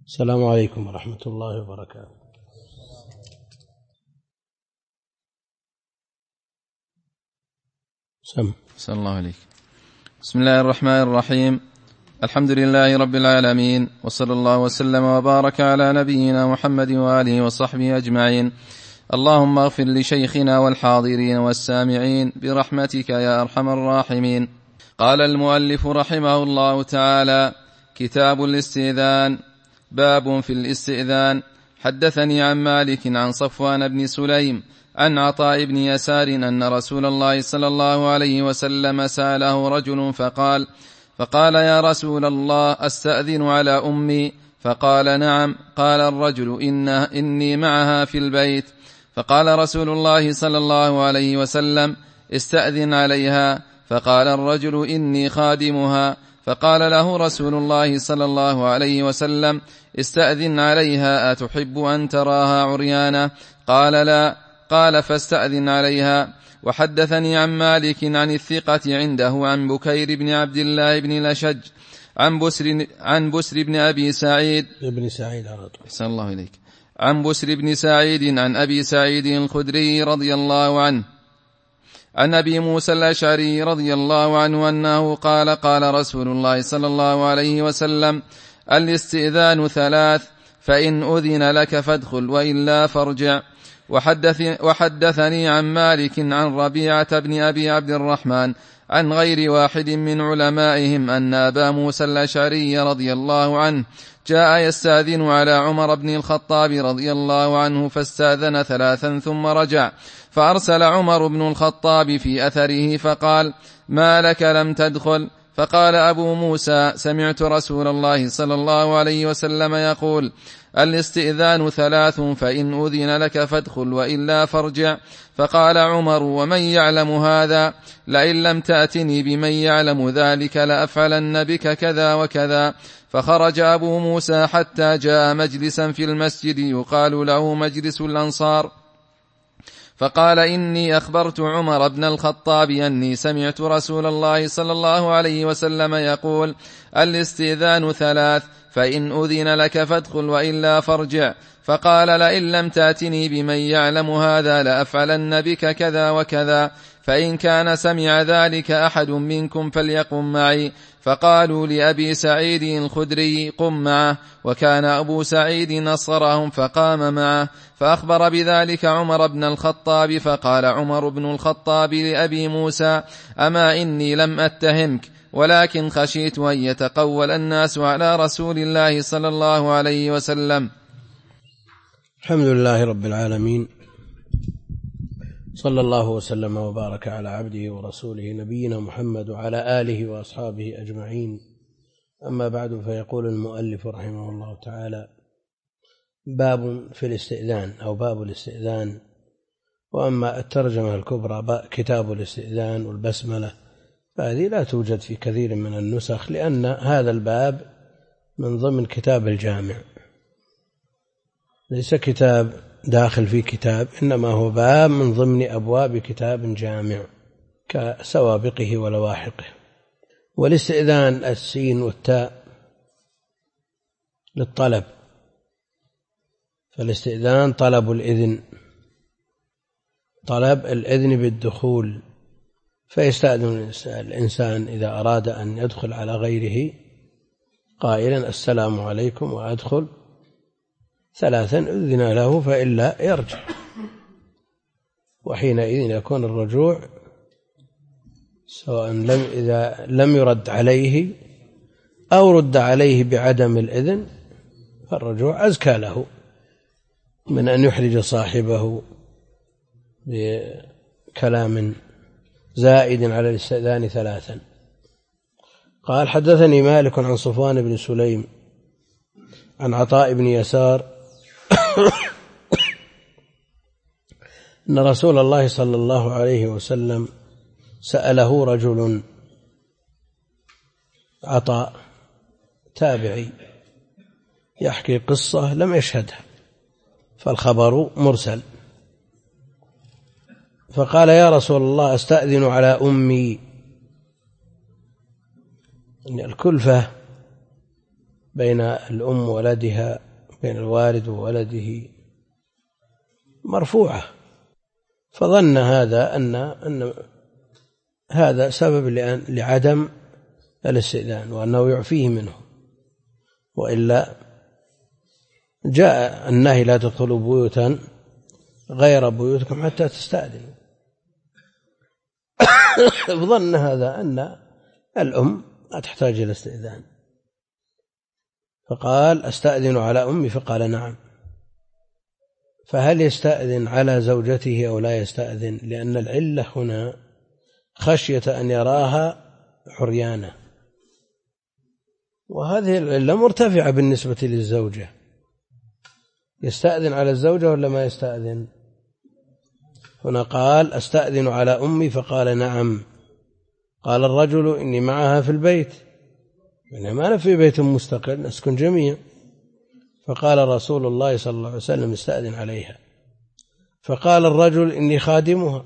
السلام عليكم ورحمة الله وبركاته. صلى الله عليك. بسم الله الرحمن الرحيم. الحمد لله رب العالمين، وصلى الله وسلم وبارك على نبينا محمد وآله وصحبه أجمعين. اللهم اغفر لشيخنا والحاضرين والسامعين برحمتك يا أرحم الراحمين. قال المؤلف رحمه الله تعالى: كتاب الاستئذان. باب في الاستئذان. حدثني عن مالك عن صفوان بن سليم عن عطاء بن يسار أن رسول الله صلى الله عليه وسلم سأله رجل فقال يا رسول الله أستأذن على أمي؟ فقال نعم. قال الرجل إني معها في البيت. فقال رسول الله صلى الله عليه وسلم استأذن عليها. فقال الرجل إني خادمها. فقال له رسول الله صلى الله عليه وسلم استأذن عليها، أتحب أن تراها عريانة؟ قال لا. قال فاستأذن عليها. وحدثني عن مالك عن الثقة عنده عن بكير بن عبد الله بن الأشج عن بسر بن أبي سعيد أحسن الله إليك، عن بسر بن سعيد عن أبي سعيد الخدري رضي الله عنه عن أبي موسى الأشعري رضي الله عنه أنه قال: قال رسول الله صلى الله عليه وسلم: الاستئذان ثلاث، فإن أذن لك فادخل وإلا فارجع. وحدثني عن مالك عن ربيعة بن أبي عبد الرحمن عن غير واحد من علمائهم أن أبا موسى الأشعري رضي الله عنه جاء يستأذن على عمر بن الخطاب رضي الله عنه، فاستأذن ثلاثا ثم رجع، فأرسل عمر بن الخطاب في أثره فقال: ما لك لم تدخل؟ فقال أبو موسى: سمعت رسول الله صلى الله عليه وسلم يقول: الاستئذان ثلاث، فإن أذن لك فادخل وإلا فارجع. فقال عمر: ومن يعلم هذا؟ لئن لم تأتني بمن يعلم ذلك لأفعلن بك كذا وكذا. فخرج أبو موسى حتى جاء مجلسا في المسجد يقال له مجلس الأنصار، فقال: إني أخبرت عمر بن الخطاب أني سمعت رسول الله صلى الله عليه وسلم يقول: الاستئذان ثلاث، فإن أذن لك فادخل وإلا فارجع. فقال: لئن لم تأتني بمن يعلم هذا لأفعلن بك كذا وكذا. فإن كان سمع ذلك أحد منكم فليقم معي. فقالوا لأبي سعيد الخدري: قم معه. وكان أبو سعيد نصرهم فقام معه، فأخبر بذلك عمر بن الخطاب. فقال عمر بن الخطاب لأبي موسى: أما إني لم أتهمك، ولكن خشيت أن يتقول الناس على رسول الله صلى الله عليه وسلم. الحمد لله رب العالمين، صلى الله وسلم وبارك على عبده ورسوله نبينا محمد وعلى آله وأصحابه أجمعين. أما بعد، فيقول المؤلف رحمه الله تعالى: باب في الاستئذان أو باب الاستئذان. وأما الترجمة الكبرى كتاب الاستئذان والبسملة، فهذه لا توجد في كثير من النسخ، لأن هذا الباب من ضمن كتاب الجامع، ليس كتاب داخل في كتاب، إنما هو باب من ضمن أبواب كتاب جامع كسوابقه ولواحقه. والاستئذان السين والتاء للطلب، فالاستئذان طلب الإذن، طلب الإذن بالدخول. فيستأذن الإنسان إذا أراد أن يدخل على غيره قائلا: السلام عليكم، وأدخل ثلاثا أذن له، فإلا يرجع. وحينئذ يكون الرجوع سواء إذا لم يرد عليه أو رد عليه بعدم الإذن، فالرجوع أزكى له من أن يحرج صاحبه بكلام زائد على الاستئذان ثلاثا. قال: حدثني مالك عن صفوان بن سليم عن عطاء بن يسار أن رسول الله صلى الله عليه وسلم سأله رجل. عطاء تابعي يحكي قصة لم يشهدها، فالخبر مرسل. فقال: يا رسول الله أستأذن على أمي. الكلفة بين الأم وولدها، بين الوالد وولده، مرفوعة، فظن هذا أن هذا سبب لعدم الاستئذان وأنه يعفيه منه، وإلا جاء النهي لا تدخلوا بيوتا غير بيوتكم حتى تستأذنوا. ظن هذا أن الأم لا تحتاج إلى استئذان، فقال أستأذن على أمي، فقال نعم. فهل يستأذن على زوجته أو لا يستأذن؟ لأن العلة هنا خشية أن يراها عريانة، وهذه العلة مرتفعة بالنسبة للزوجة. يستأذن على الزوجة ولا ما يستأذن؟ هنا قال أستأذن على أمي، فقال نعم. قال الرجل إني معها في البيت، يعني ما أنا في بيت مستقل نسكن جميعا. فقال رسول الله صلى الله عليه وسلم استأذن عليها. فقال الرجل إني خادمها،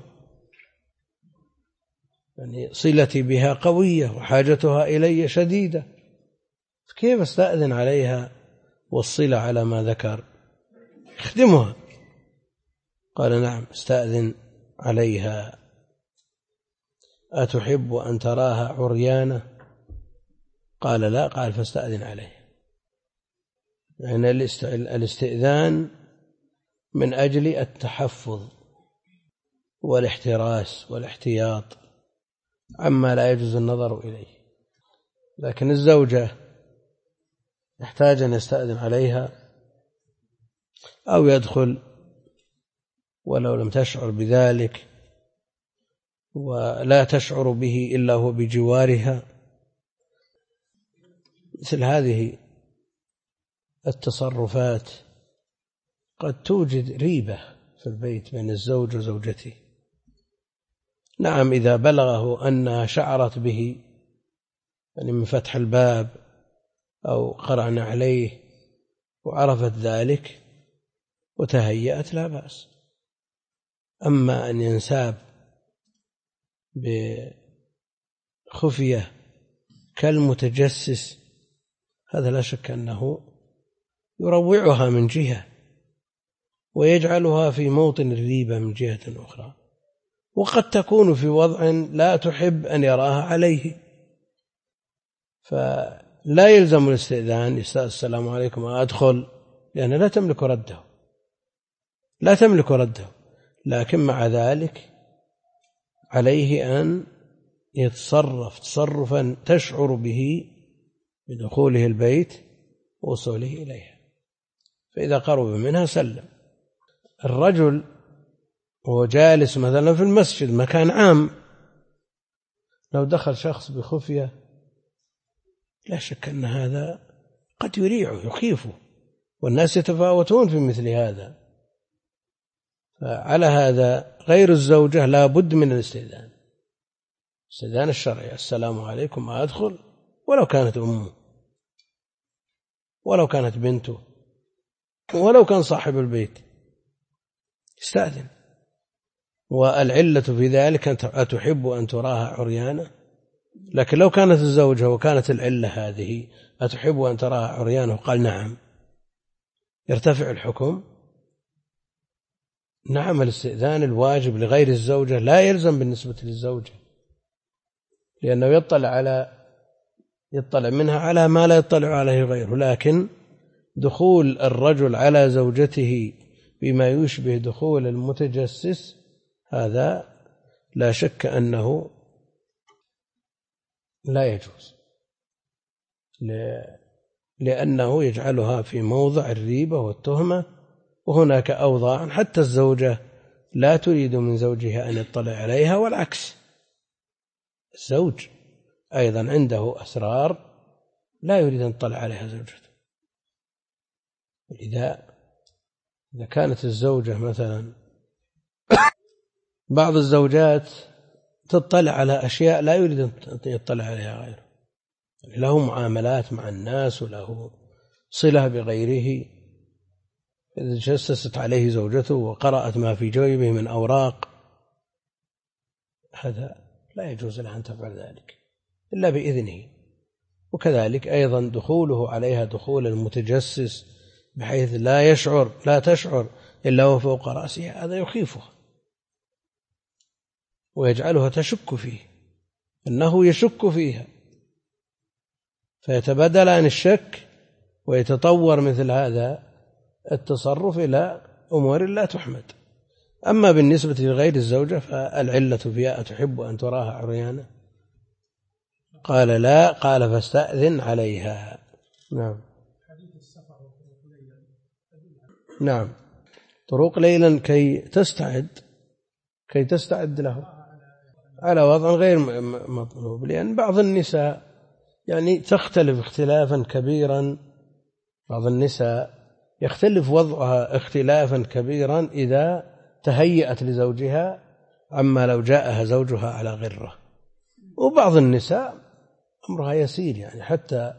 يعني صلتي بها قوية وحاجتها إلي شديدة، كيف استأذن عليها والصلة على ما ذكر؟ اخدمها. قال نعم استأذن عليها. أتحب أن تراها عريانة؟ قال لا. قال فاستأذن عليها. يعني الاستئذان من أجل التحفظ والاحتراس والاحتياط عما لا يجوز النظر إليه. لكن الزوجة يحتاج أن يستأذن عليها أو يدخل ولو لم تشعر بذلك، ولا تشعر به إلا هو بجوارها. مثل هذه التصرفات قد توجد ريبة في البيت بين الزوج وزوجته. نعم إذا بلغه أنها شعرت به، يعني من فتح الباب أو قرعنا عليه وعرفت ذلك وتهيأت لا بأس. أما أن ينساب بخفية كالمتجسس، هذا لا شك أنه يروعها من جهة ويجعلها في موطن الريبة من جهة أخرى، وقد تكون في وضع لا تحب أن يراها عليه، فلا يلزم الاستئذان. السلام عليكم أدخل، لأنها لا تملك رده، لكن مع ذلك عليه أن يتصرف تصرفا تشعر به بدخوله البيت ووصوله إليها. فإذا قرب منها سلم. الرجل وهو جالس مثلا في المسجد مكان عام، لو دخل شخص بخفية لا شك أن هذا قد يريعه يخيفه، والناس يتفاوتون في مثل هذا. فعلى هذا غير الزوجة لا بد من الاستئذان الشرعي. السلام عليكم أدخل، ولو كانت أمه، ولو كانت بنته، ولو كان صاحب البيت استأذن. والعلة في ذلك أتحب أن تراها عريانة. لكن لو كانت الزوجة وكانت العلة هذه أتحب أن تراها عريانة وقال نعم، يرتفع الحكم. نعم الاستئذان الواجب لغير الزوجة لا يلزم بالنسبة للزوجة، لأنه يطلع منها على ما لا يطلع عليه غيره. لكن دخول الرجل على زوجته بما يشبه دخول المتجسس هذا لا شك أنه لا يجوز، لأنه يجعلها في موضع الريبة والتهمة. وهناك أوضاع حتى الزوجة لا تريد من زوجها أن يطلع عليها، والعكس، الزوج أيضا عنده أسرار لا يريد أن يطلع عليها زوجته. إذا كانت الزوجة مثلا، بعض الزوجات تطلع على أشياء لا يريد أن يطلع عليها غيره، له معاملات مع الناس وله صلة بغيره، إذا جسست عليه زوجته وقرأت ما في جيبه من أوراق، هذا لا يجوز لها أن تفعل ذلك إلا بإذنه. وكذلك أيضا دخوله عليها دخول المتجسس بحيث لا تشعر إلا هو فوق رأسها، هذا يخيفها ويجعلها تشك فيه، أنه يشك فيها، فيتبدل عن الشك ويتطور مثل هذا التصرف إلى أمور لا تحمد. أما بالنسبة لغير الزوجة فالعلة فيها أتحب أن تراها عريانة؟ قال لا، قال فاستأذن عليها. نعم، طرق ليلا كي تستعد له على وضع غير مطلوب، لأن بعض النساء يعني تختلف اختلافا كبيرا، بعض النساء يختلف وضعها اختلافا كبيرا إذا تهيأت لزوجها عما لو جاءها زوجها على غرة، وبعض النساء أمرها يسير، يعني حتى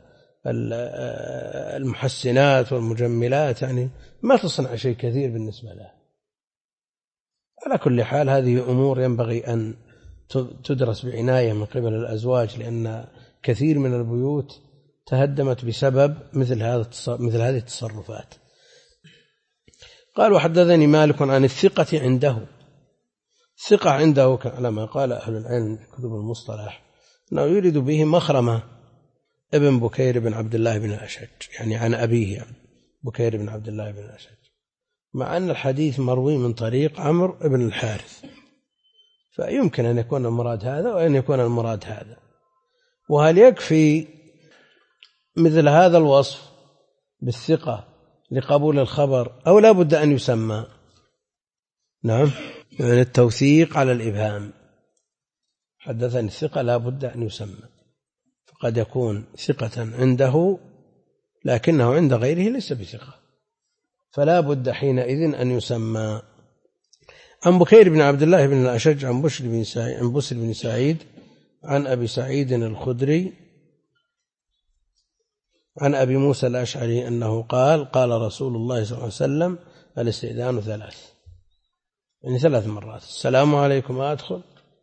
المحسنات والمجملات يعني ما تصنع شيء كثير بالنسبة لها. على كل حال هذه أمور ينبغي أن تدرس بعناية من قبل الأزواج، لأن كثير من البيوت تهدمت بسبب مثل هذه التصرفات. قال وحدثني مالك عن الثقة عنده. الثقة عنده كما قال أهل العلم في كتب المصطلح أنه يريد به مخرمة ابن بكير بن عبد الله بن الأشج، يعني عن أبيه بكير بن عبد الله بن الأشج، مع أن الحديث مروي من طريق عمرو بن الحارث، فيمكن أن يكون المراد هذا وأن يكون المراد هذا. وهل يكفي مثل هذا الوصف بالثقة لقبول الخبر أو لا بد أن يسمى؟ نعم، يعني التوثيق على الإبهام. حدثني الثقة لا بد أن يسمى، فقد يكون ثقة عنده لكنه عند غيره ليس بثقة، فلا بد حينئذ أن يسمى. عن بكير بن عبد الله بن الأشج عن بسر بن سعيد عن أبي سعيد الخدري عن أبي موسى الأشعري أنه قال قال رسول الله صلى الله عليه وسلم الاستئذان 3، يعني 3 مرات. السلام عليكم أدخل،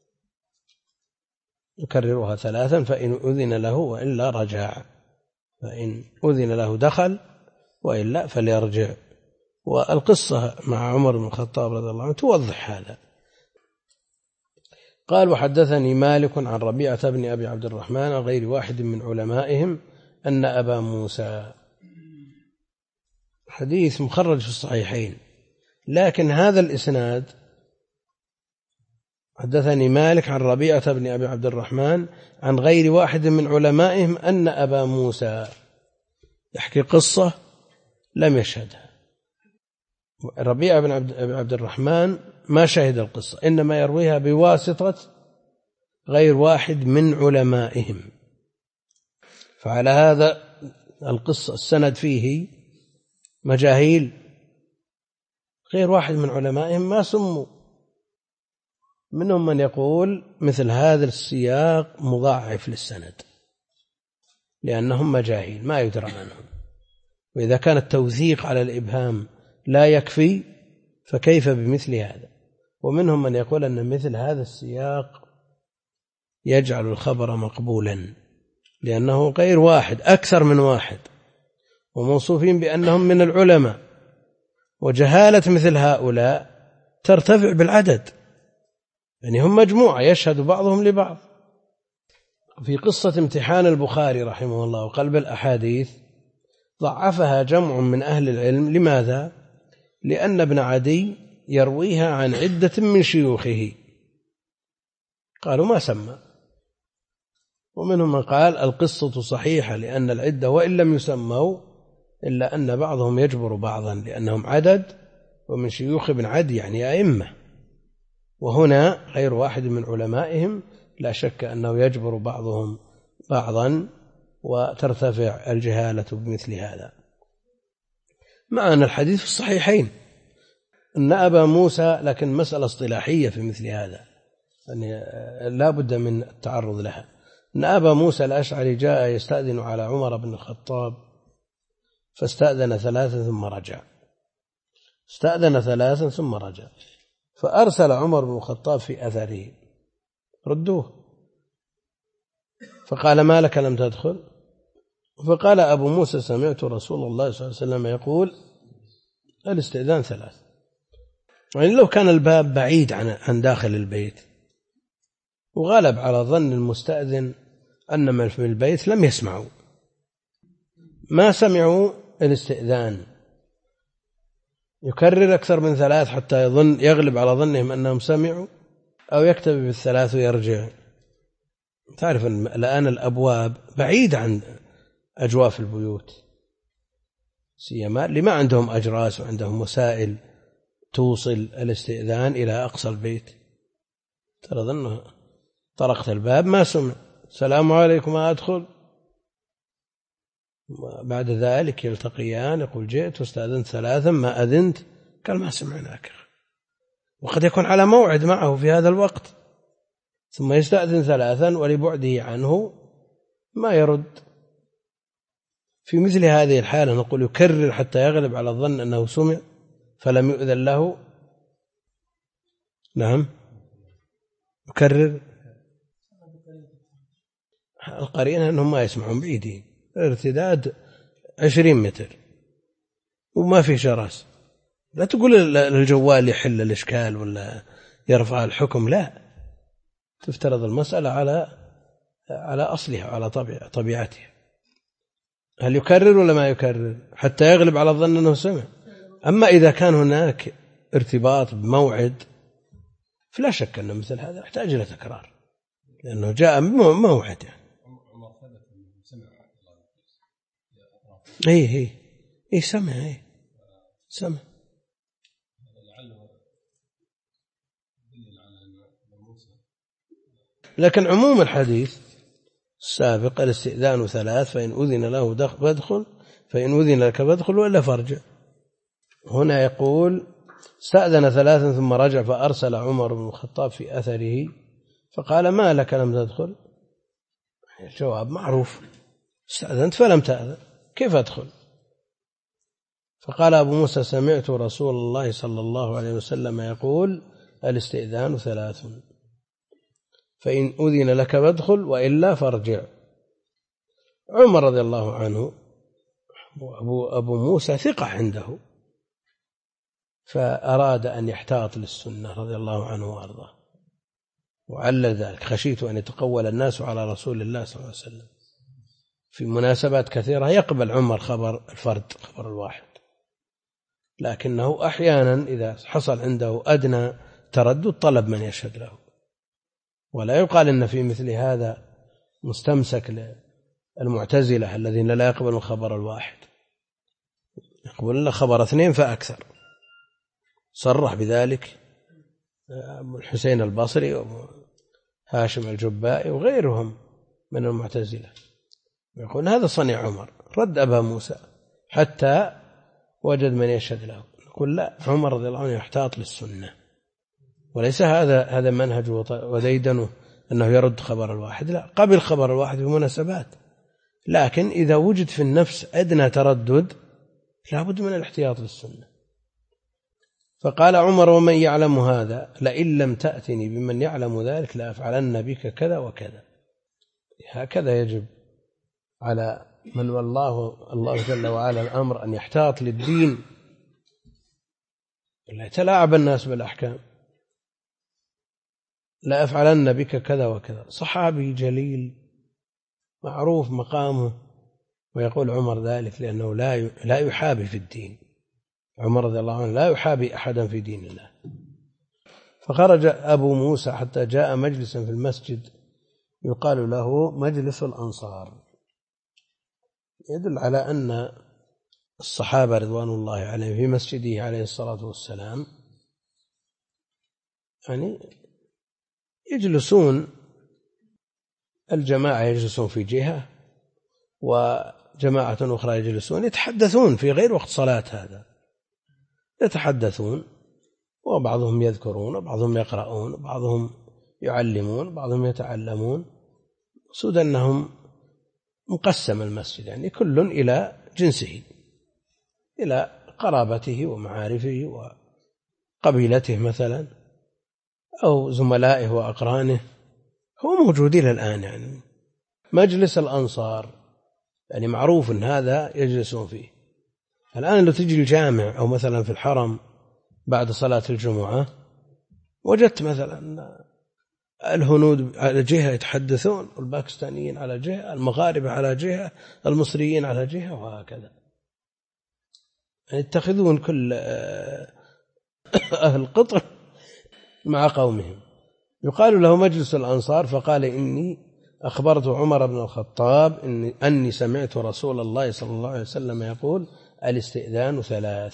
يكررها 3، فإن أذن له وإلا رجع، فإن أذن له دخل وإلا فليرجع. والقصة مع عمر بن الخطاب رضي الله عنه توضح هذا. قال وحدثني مالك عن ربيعة بن أبي عبد الرحمن غير واحد من علمائهم أن أبا موسى، حديث مخرج في الصحيحين، لكن هذا الإسناد حدثني مالك عن ربيعة بن أبي عبد الرحمن عن غير واحد من علمائهم أن أبا موسى، يحكي قصة لم يشهدها. ربيعة بن أبي عبد الرحمن ما شهد القصة، إنما يرويها بواسطة غير واحد من علمائهم، فعلى هذا القصة السند فيه مجاهيل، غير واحد من علمائهم ما سموا. منهم من يقول مثل هذا السياق مضاعف للسند لأنهم مجاهيل ما يدرى عنهم، وإذا كان التوثيق على الإبهام لا يكفي فكيف بمثل هذا. ومنهم من يقول أن مثل هذا السياق يجعل الخبر مقبولا لأنه غير واحد، أكثر من واحد، وموصوفين بأنهم من العلماء، وجهالة مثل هؤلاء ترتفع بالعدد، يعني هم مجموعة يشهد بعضهم لبعض. في قصة امتحان البخاري رحمه الله وقلب الأحاديث ضعفها جمع من أهل العلم. لماذا؟ لأن ابن عدي يرويها عن عدة من شيوخه، قالوا ما سمى. ومنهم من قال القصة صحيحة لأن العدة وإن لم يسموا إلا أن بعضهم يجبر بعضا لأنهم عدد، ومن شيوخ ابن عدي يعني أئمة، وهنا غير واحد من علمائهم لا شك أنه يجبر بعضهم بعضا وترتفع الجهالة بمثل هذا. مع أن الحديث في الصحيحين أن أبا موسى، لكن مسألة اصطلاحية في مثل هذا يعني لا بد من التعرض لها. أن أبا موسى الأشعري جاء يستأذن على عمر بن الخطاب فاستأذن 3 ثم رجع، استأذن 3 ثم رجع، فأرسل عمر بن الخطاب في أثره ردوه، فقال ما لك لم تدخل؟ فقال أبو موسى سمعت رسول الله صلى الله عليه وسلم يقول الاستئذان 3. يعني لو كان الباب بعيد عن داخل البيت وغلب على ظن المستأذن أن من في البيت لم يسمعوا، ما سمعوا الاستئذان، يكرر أكثر من 3 حتى يغلب على ظنهم أنهم سمعوا، أو يكتفي بال3 ويرجع. تعرف أن الآن الأبواب بعيدة عن أجواف البيوت، سيما اللي ما عندهم أجراس وعندهم وسائل توصل الاستئذان إلى أقصى البيت. ترى ظنه طرقت الباب ما سمع، السلام عليكم أدخل، بعد ذلك يلتقيان، يقول جئت واستأذنت 3 ما أذنت، قال ما سمعناك، وقد يكون على موعد معه في هذا الوقت، ثم يستأذن 3 ولبعده عنه ما يرد. في مثل هذه الحالة نقول يكرر حتى يغلب على الظن أنه سمع فلم يؤذن له. نعم يكرر. القرينة أنهم ما يسمعون، بعيدين، ارتداد 20 متر وما في شراس. لا تقول الجوال يحل الإشكال ولا يرفع الحكم، لا، تفترض المسألة على أصلها، على طبيعتها. هل يكرر ولا ما يكرر حتى يغلب على الظن أنه سمع؟ أما إذا كان هناك ارتباط بموعد فلا شك أن مثل هذا يحتاج إلى تكرار، لأنه جاء موعد يعني. إيه سمع، سمع. لكن عموم الحديث السابق الاستئذان 3، فإن أذن له فادخل، فإن أذن لك فادخل وإلا فارجع. هنا يقول استأذن 3 ثم رجع، فأرسل عمر بن الخطاب في أثره فقال ما لك لم تدخل؟ الجواب معروف، استأذنت فلم تأذن، كيف أدخل؟ فقال أبو موسى سمعت رسول الله صلى الله عليه وسلم يقول الاستئذان 3، فإن أذن لك فادخل وإلا فارجع. عمر رضي الله عنه أبو موسى ثقة عنده، فأراد أن يحتاط للسنة رضي الله عنه وأرضاه، وعلل ذلك خشيت أن يتقول الناس على رسول الله صلى الله عليه وسلم. في مناسبات كثيرة يقبل عمر خبر الفرد، خبر الواحد، لكنه أحيانا إذا حصل عنده أدنى تردد طلب من يشهد له. ولا يقال إن في مثل هذا مستمسك للمعتزلة الذين لا يقبلون خبر الواحد، يقبلون خبر 2 فأكثر. صرح بذلك الحسين البصري وهاشم الجبائي وغيرهم من المعتزلة، يقول هذا صنيع عمر، رد أبا موسى حتى وجد من يشهد له. يقول لا، عمر رضي الله عنه يحتاط للسنة، وليس هذا منهج وديدنه أنه يرد خبر الواحد، لا، قبل خبر الواحد في مناسبات، لكن إذا وجد في النفس أدنى تردد لا بد من الاحتياط للسنة. فقال عمر ومن يعلم هذا لئن لم تأتني بمن يعلم ذلك لأفعلن بك كذا وكذا. هكذا يجب على من والله الله جل وعلا الأمر أن يحتاط للدين، لا يتلاعب الناس بالأحكام. لا أفعلن بك كذا وكذا، صحابي جليل معروف مقامه، ويقول عمر ذلك لأنه لا يحابي في الدين. عمر رضي الله عنه لا يحابي أحدا في دين الله. فخرج أبو موسى حتى جاء مجلسا في المسجد يقال له مجلس الأنصار، يدل على أن الصحابة رضوان الله عليهم في مسجده عليه الصلاة والسلام يعني يجلسون، الجماعة يجلسون في جهة وجماعة أخرى يجلسون يتحدثون في غير وقت صلاة، هذا يتحدثون، وبعضهم يذكرون وبعضهم يقرؤون وبعضهم يعلمون وبعضهم يتعلمون، مقصود أنهم مقسم المسجد، يعني كل إلى جنسه، إلى قرابته ومعارفه وقبيلته مثلا، أو زملائه وأقرانه، هو موجود إلى الآن. يعني مجلس الأنصار يعني معروف أن هذا يجلسون فيه. الآن لو تجي الجامع أو مثلا في الحرم بعد صلاة الجمعة وجدت مثلا الهنود على جهة يتحدثون، والباكستانيين على جهة، المغاربة على جهة، المصريين على جهة، وهكذا يتخذون كل أهل قطر مع قومهم. يقال له مجلس الأنصار، فقال إني أخبرت عمر بن الخطاب أني سمعت رسول الله صلى الله عليه وسلم يقول الاستئذان 3،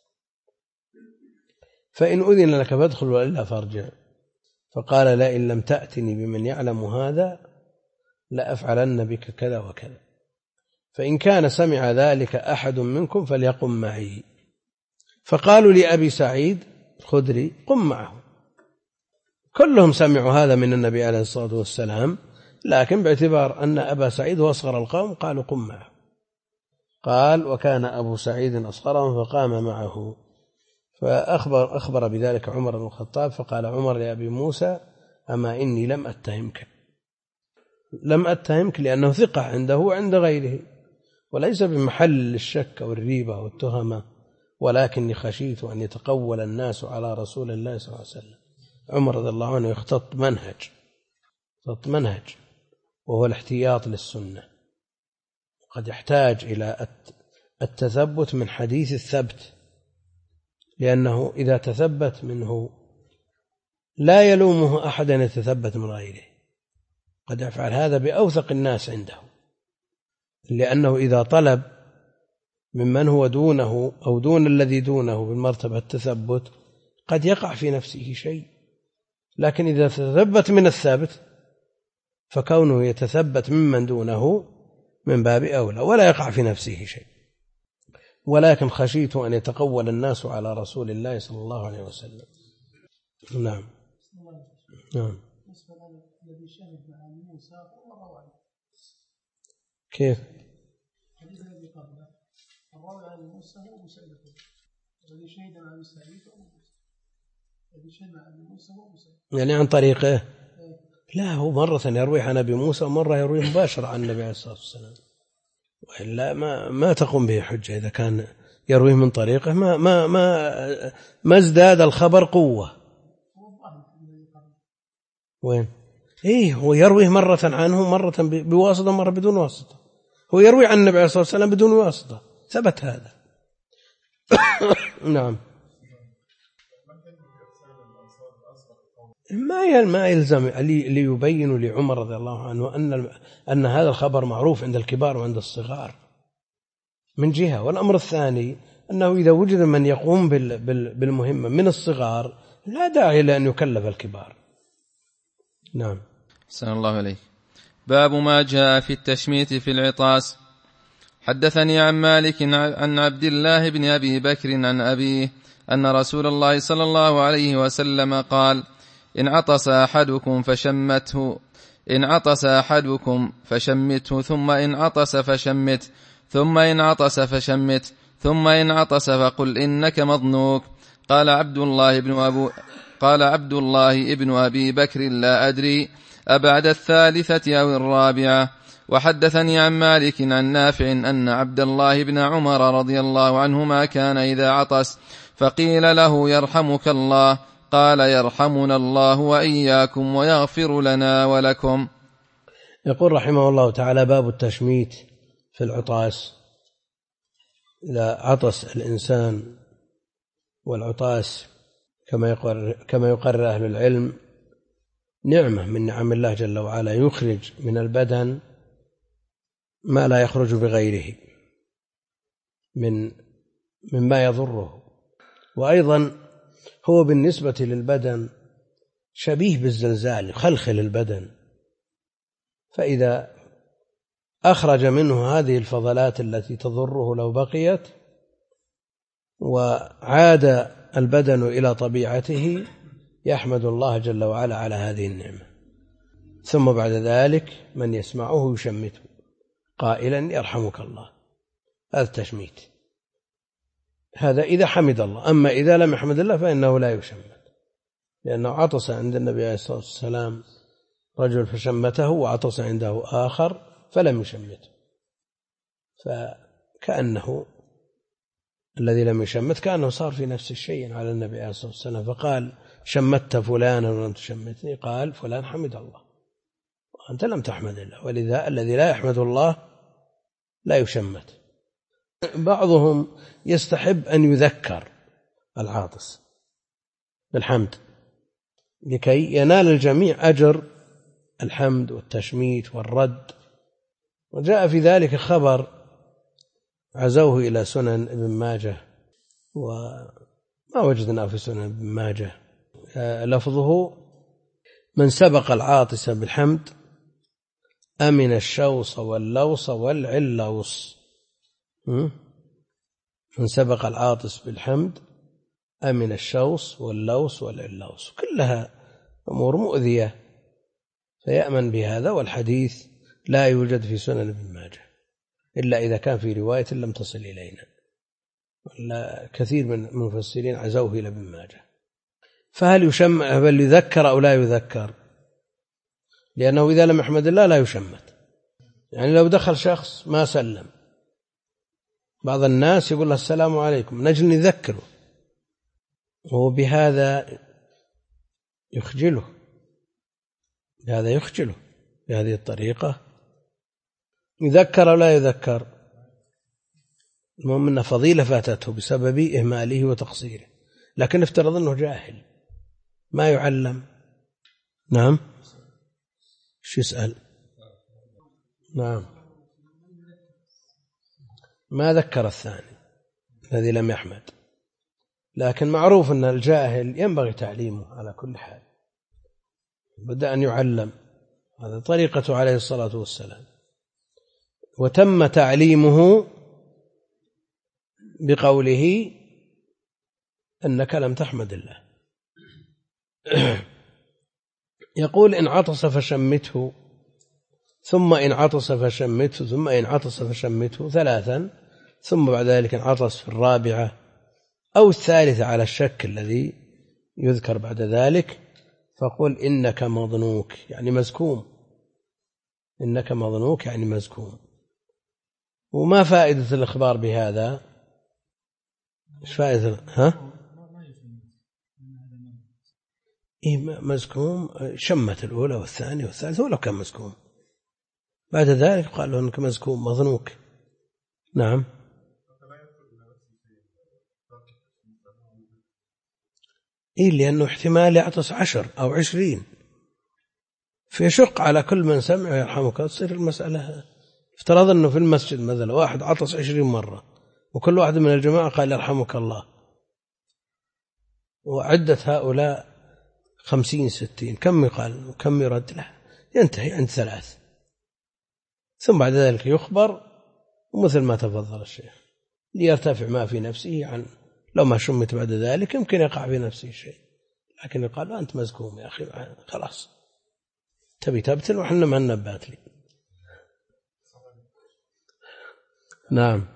فإن أذن لك فادخل وإلا فارجع. فقال لئن لم تأتني بمن يعلم هذا لأفعلن بك كذا وكذا، فإن كان سمع ذلك أحد منكم فليقم معي. فقالوا لأبي سعيد الخدري قم معه. كلهم سمعوا هذا من النبي عليه الصلاة والسلام، لكن باعتبار أن أبا سعيد هو أصغر القوم قالوا قم معه. قال وكان أبو سعيد أصغرهم فقام معه. فأخبر بذلك عمر بن الخطاب، فقال عمر لأبي موسى أما إني لم أتهمك لأنه ثقة عنده وعند غيره، وليس بمحل الشك أو الريبة والتهمة، ولكني خشيت أن يتقول الناس على رسول الله صلى الله عليه وسلم. عمر رضي الله عنه يخطط منهج وهو الاحتياط للسنة، قد يحتاج إلى التثبت من حديث الثبت، لأنه إذا تثبت منه لا يلومه أحد أن يتثبت من غيره، قد يفعل هذا بأوثق الناس عنده، لأنه إذا طلب ممن هو دونه أو دون الذي دونه بالمرتبة التثبت قد يقع في نفسه شيء، لكن إذا تثبت من الثابت فكونه يتثبت ممن دونه من باب أولى ولا يقع في نفسه شيء. ولكن خشيت أن يتقول الناس على رسول الله صلى الله عليه وسلم. نعم. كيف؟ الحديث الذي قبله الراوي عن موسى هو أبو سعيد الذي شهد مع أبي سعيد الذي شهد مع أبي موسى هو أبو سعيد، يعني عن طريقه؟ لا، هو مرة يروي عن أبي موسى ومرة يروي مباشرة عن النبي عليه الصلاة والسلام، وإلا ما تقوم به حجة. إذا كان يرويه من طريقه ما ازداد الخبر قوة. وين؟ هو يرويه مرة عنه مرة بواسطة مرة بدون واسطة. هو يروي عن النبي عليه الصلاة والسلام بدون واسطة، ثبت هذا. نعم. ما يلزم ليبين لعمر رضي الله عنه أن هذا الخبر معروف عند الكبار وعند الصغار من جهة، والأمر الثاني أنه إذا وجد من يقوم بالمهمة من الصغار لا داعي لأن يكلف الكبار. نعم. أحسن الله عليك. باب ما جاء في التشميت في العطاس. حدثني عن مالك عن عبد الله بن أبي بكر عن أبيه أن رسول الله صلى الله عليه وسلم قال إن عطس أحدكم فشمته ثم إن عطس فشمت ثم إن عطس فشمت ثم إن عطس فقل إنك مضنوك. قال عبد الله ابن أبي بكر لا أدري أبعد الثالثة أو الرابعة. وحدثني عن مالك عن نافع أن عبد الله بن عمر رضي الله عنهما كان إذا عطس فقيل له يرحمك الله قال يرحمنا الله وإياكم ويغفر لنا ولكم. يقول رحمه الله تعالى باب التشميت في العطاس. إذا عطس الإنسان، والعطاس كما يقرر أهل العلم نعمة من نعم الله جل وعلا، يخرج من البدن ما لا يخرج بغيره مما يضره، وأيضا هو بالنسبة للبدن شبيه بالزلزال، يخلخل البدن، فإذا أخرج منه هذه الفضلات التي تضره لو بقيت وعاد البدن إلى طبيعته يحمد الله جل وعلا على هذه النعمة. ثم بعد ذلك من يسمعه يشمته قائلا يرحمك الله. هذا التشميت، هذا إذا حمد الله. أما إذا لم يحمد الله فإنه لا يشمت، لأنه عطس عند النبي عليه الصلاة والسلام رجل فشمته، وعطس عنده آخر فلم يشمته. فكأنه الذي لم يشمت كأنه صار في نفس الشيء على النبي عليه الصلاة والسلام، فقال شمت فلانا ولم تشمتني، قال فلان حمد الله وأنت لم تحمد الله، ولذا الذي لا يحمد الله لا يشمت. بعضهم يستحب أن يذكر العاطس بالحمد لكي ينال الجميع أجر الحمد والتشميت والرد، وجاء في ذلك خبر عزوه إلى سنن ابن ماجه وما وجدنا في سنن ابن ماجه، لفظه من سبق العاطس بالحمد أمن الشوص واللوص والعلوص. من سبق العاطس بالحمد أمن الشوص واللوص والعلوص، كلها أمور مؤذية فيأمن بهذا، والحديث لا يوجد في سنن ابن ماجه إلا إذا كان في رواية لم تصل إلينا، ولا كثير من المفسرين عزوه إلى ابن ماجه. فهل يذكر أو لا يذكر؟ لأنه إذا لم يحمد الله لا يشمت. يعني لو دخل شخص ما سلم، بعض الناس يقول له السلام عليكم، نجل نذكره، وبهذا يخجله، بهذه الطريقة يذكر أو لا يذكر؟ المهم أن فضيلة فاتته بسبب إهماله وتقصيره، لكن افترض أنه جاهل ما يعلم. نعم، شو يسأل؟ نعم، ما ذكر الثاني الذي لم يحمد، لكن معروف أن الجاهل ينبغي تعليمه على كل حال، بدأ أن يعلم، هذا طريقته عليه الصلاة والسلام، وتم تعليمه بقوله أنك لم تحمد الله. يقول إن عطس فشمته، ثم إن عطس فشمته، ثم إن عطس فشمته ثلاثا، ثم بعد ذلك إن عطس في الرابعة أو الثالثة على الشك الذي يذكر بعد ذلك، فقل إنك مضنوك يعني مزكوم، إنك مضنوك يعني مزكوم. وما فائدة الإخبار بهذا؟ إيش فائدة؟ إيه مزكوم، شمت الأولى والثانية والثالثة ولو كان مزكوم، بعد ذلك قال له إنك مزكوم مضنوك. نعم، إيه لأنه احتمال يعطس 10 أو 20، فيشق على كل من سمع يرحمك. تصير المسألة افترض أنه في المسجد مثلا واحد عطس 20 مرة وكل واحد من الجماعة قال يرحمك الله، وعدة هؤلاء 50 60، كم يقال وكم يرد له؟ ينتهي عند 3، ثم بعد ذلك يخبر، ومثل ما تفضل الشيخ ليرتفع ما في نفسه عن لو ما شمت بعد ذلك يمكن يقع في نفسه شيء، لكن يقال أنت مزكوم يا أخي، خلاص تبي تبتل وحنا ما نبات لي. نعم،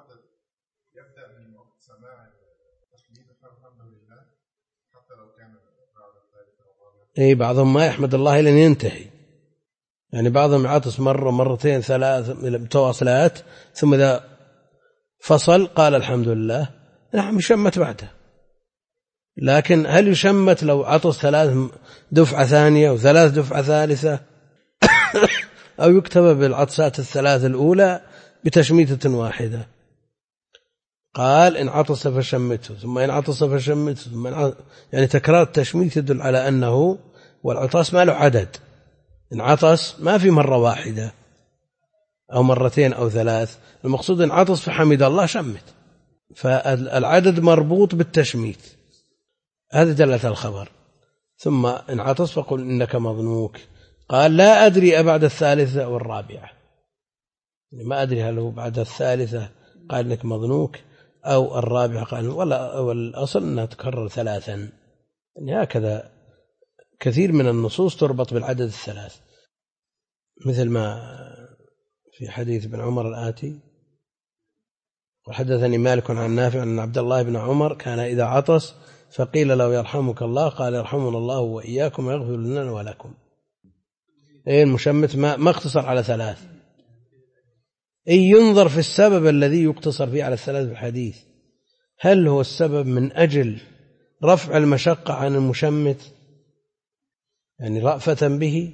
اي بعضهم ما يحمد الله إلى أن ينتهي، يعني بعضهم يعطس مرة مرتين 3 متواصلات، ثم إذا فصل قال الحمد لله، نعم يشمت بعده. لكن هل يشمت لو عطس 3 دفعة ثانية و3 دفعة ثالثة أو يكتب بالعطسات 3 الأولى بتشميتة واحدة؟ قال إن عطس فشمته، ثم إن عطس فشمته، ثم يعني تكرار التشميت يدل على أنه والعطاس ما له عدد، إن عطس ما في مرة واحدة أو مرتين أو 3، المقصود إن عطس فحمد الله شمت، فالعدد مربوط بالتشميت، هذا دلالة الخبر. ثم إن عطس فقل إنك مضنوك. قال لا أدري أبعد الثالثة أو الرابعة، ما أدري هل هو بعد الثالثة قال إنك مضنوك أو الرابعة قال، والأصل أنها تكرر 3، يعني هكذا كثير من النصوص تربط بالعدد 3، مثل ما في حديث ابن عمر الآتي: وحدثني مالك عن نافع أن عبد الله بن عمر كان إذا عطس فقيل له يرحمك الله قال يرحمنا الله وإياكم ويغفر لنا ولكم. المشمت ما اقتصر على 3، أي ينظر في السبب الذي يقتصر فيه على الثلاث في الحديث، هل هو السبب من أجل رفع المشقة عن المشمت يعني رأفة به،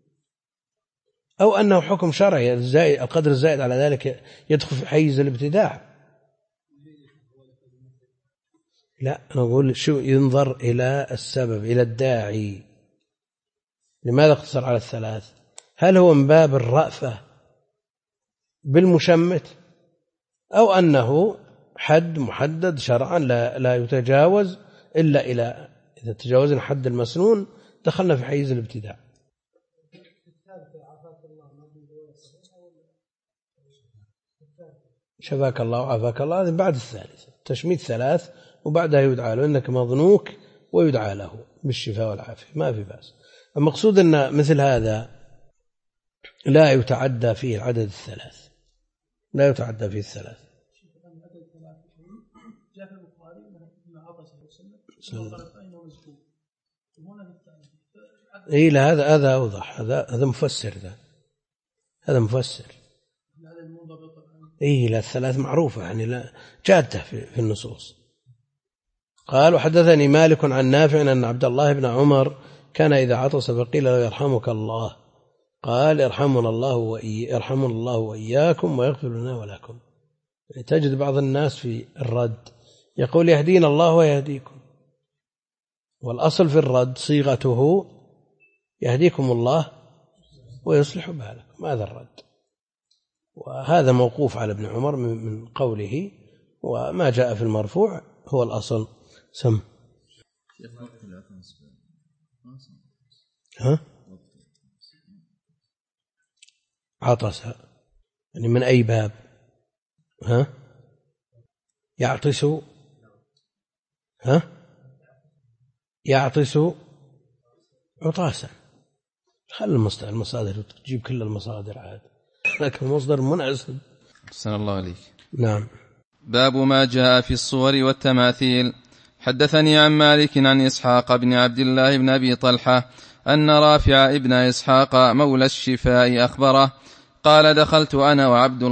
أو أنه حكم شرعي القدر الزائد على ذلك يدخل في حيز الابتداع؟ لا، نقول شو ينظر إلى السبب، إلى الداعي. لماذا اقتصر على الثلاث؟ هل هو من باب الرأفة بالمشمت، أو أنه حد محدد شرعا لا يتجاوز إلا إذا تجاوزنا حد المسنون دخلنا في حيز الابتداع. شفاك الله وعافاك الله هذا بعد الثالث، تشميت ثلاث وبعدها يدعى له إنك مظنوك ويدعى له بالشفاء والعافية، ما في بأس. المقصود أن مثل هذا لا يتعدى فيه العدد الثلاث، لا يتعدى فيه الثلاث. جاء في البخاري أن عطس إيه لا، هذا أوضح، هذا مفسر، هذا مفسر. إيه لا، الثلاث معروفة يعني لا جادة في النصوص. قال وحدثني مالك عن نافع أن عبد الله بن عمر كان إذا عطس فقيل له يرحمك الله قال يرحمنا الله وإياكم ويغفر لنا ولكم. يعني تجد بعض الناس في الرد يقول يهدينا الله ويهديكم، والأصل في الرد صيغته يهديكم الله ويصلح بالكم، هذا الرد. وهذا موقوف على ابن عمر من قوله، وما جاء في المرفوع هو الأصل. سم عطس يعني من أي باب؟ يعطس يعطس عطاسا. خل المصادر تجيب كل المصادر عاد، لكن المصدر منعزل. أحسن الله عليك. نعم. باب ما جاء في الصور والتماثيل. حدثني عن مالك عن إسحاق بن عبد الله بن أبي طلحة أن رافع ابن إسحاق مولى الشفاء أخبره قال دخلت أنا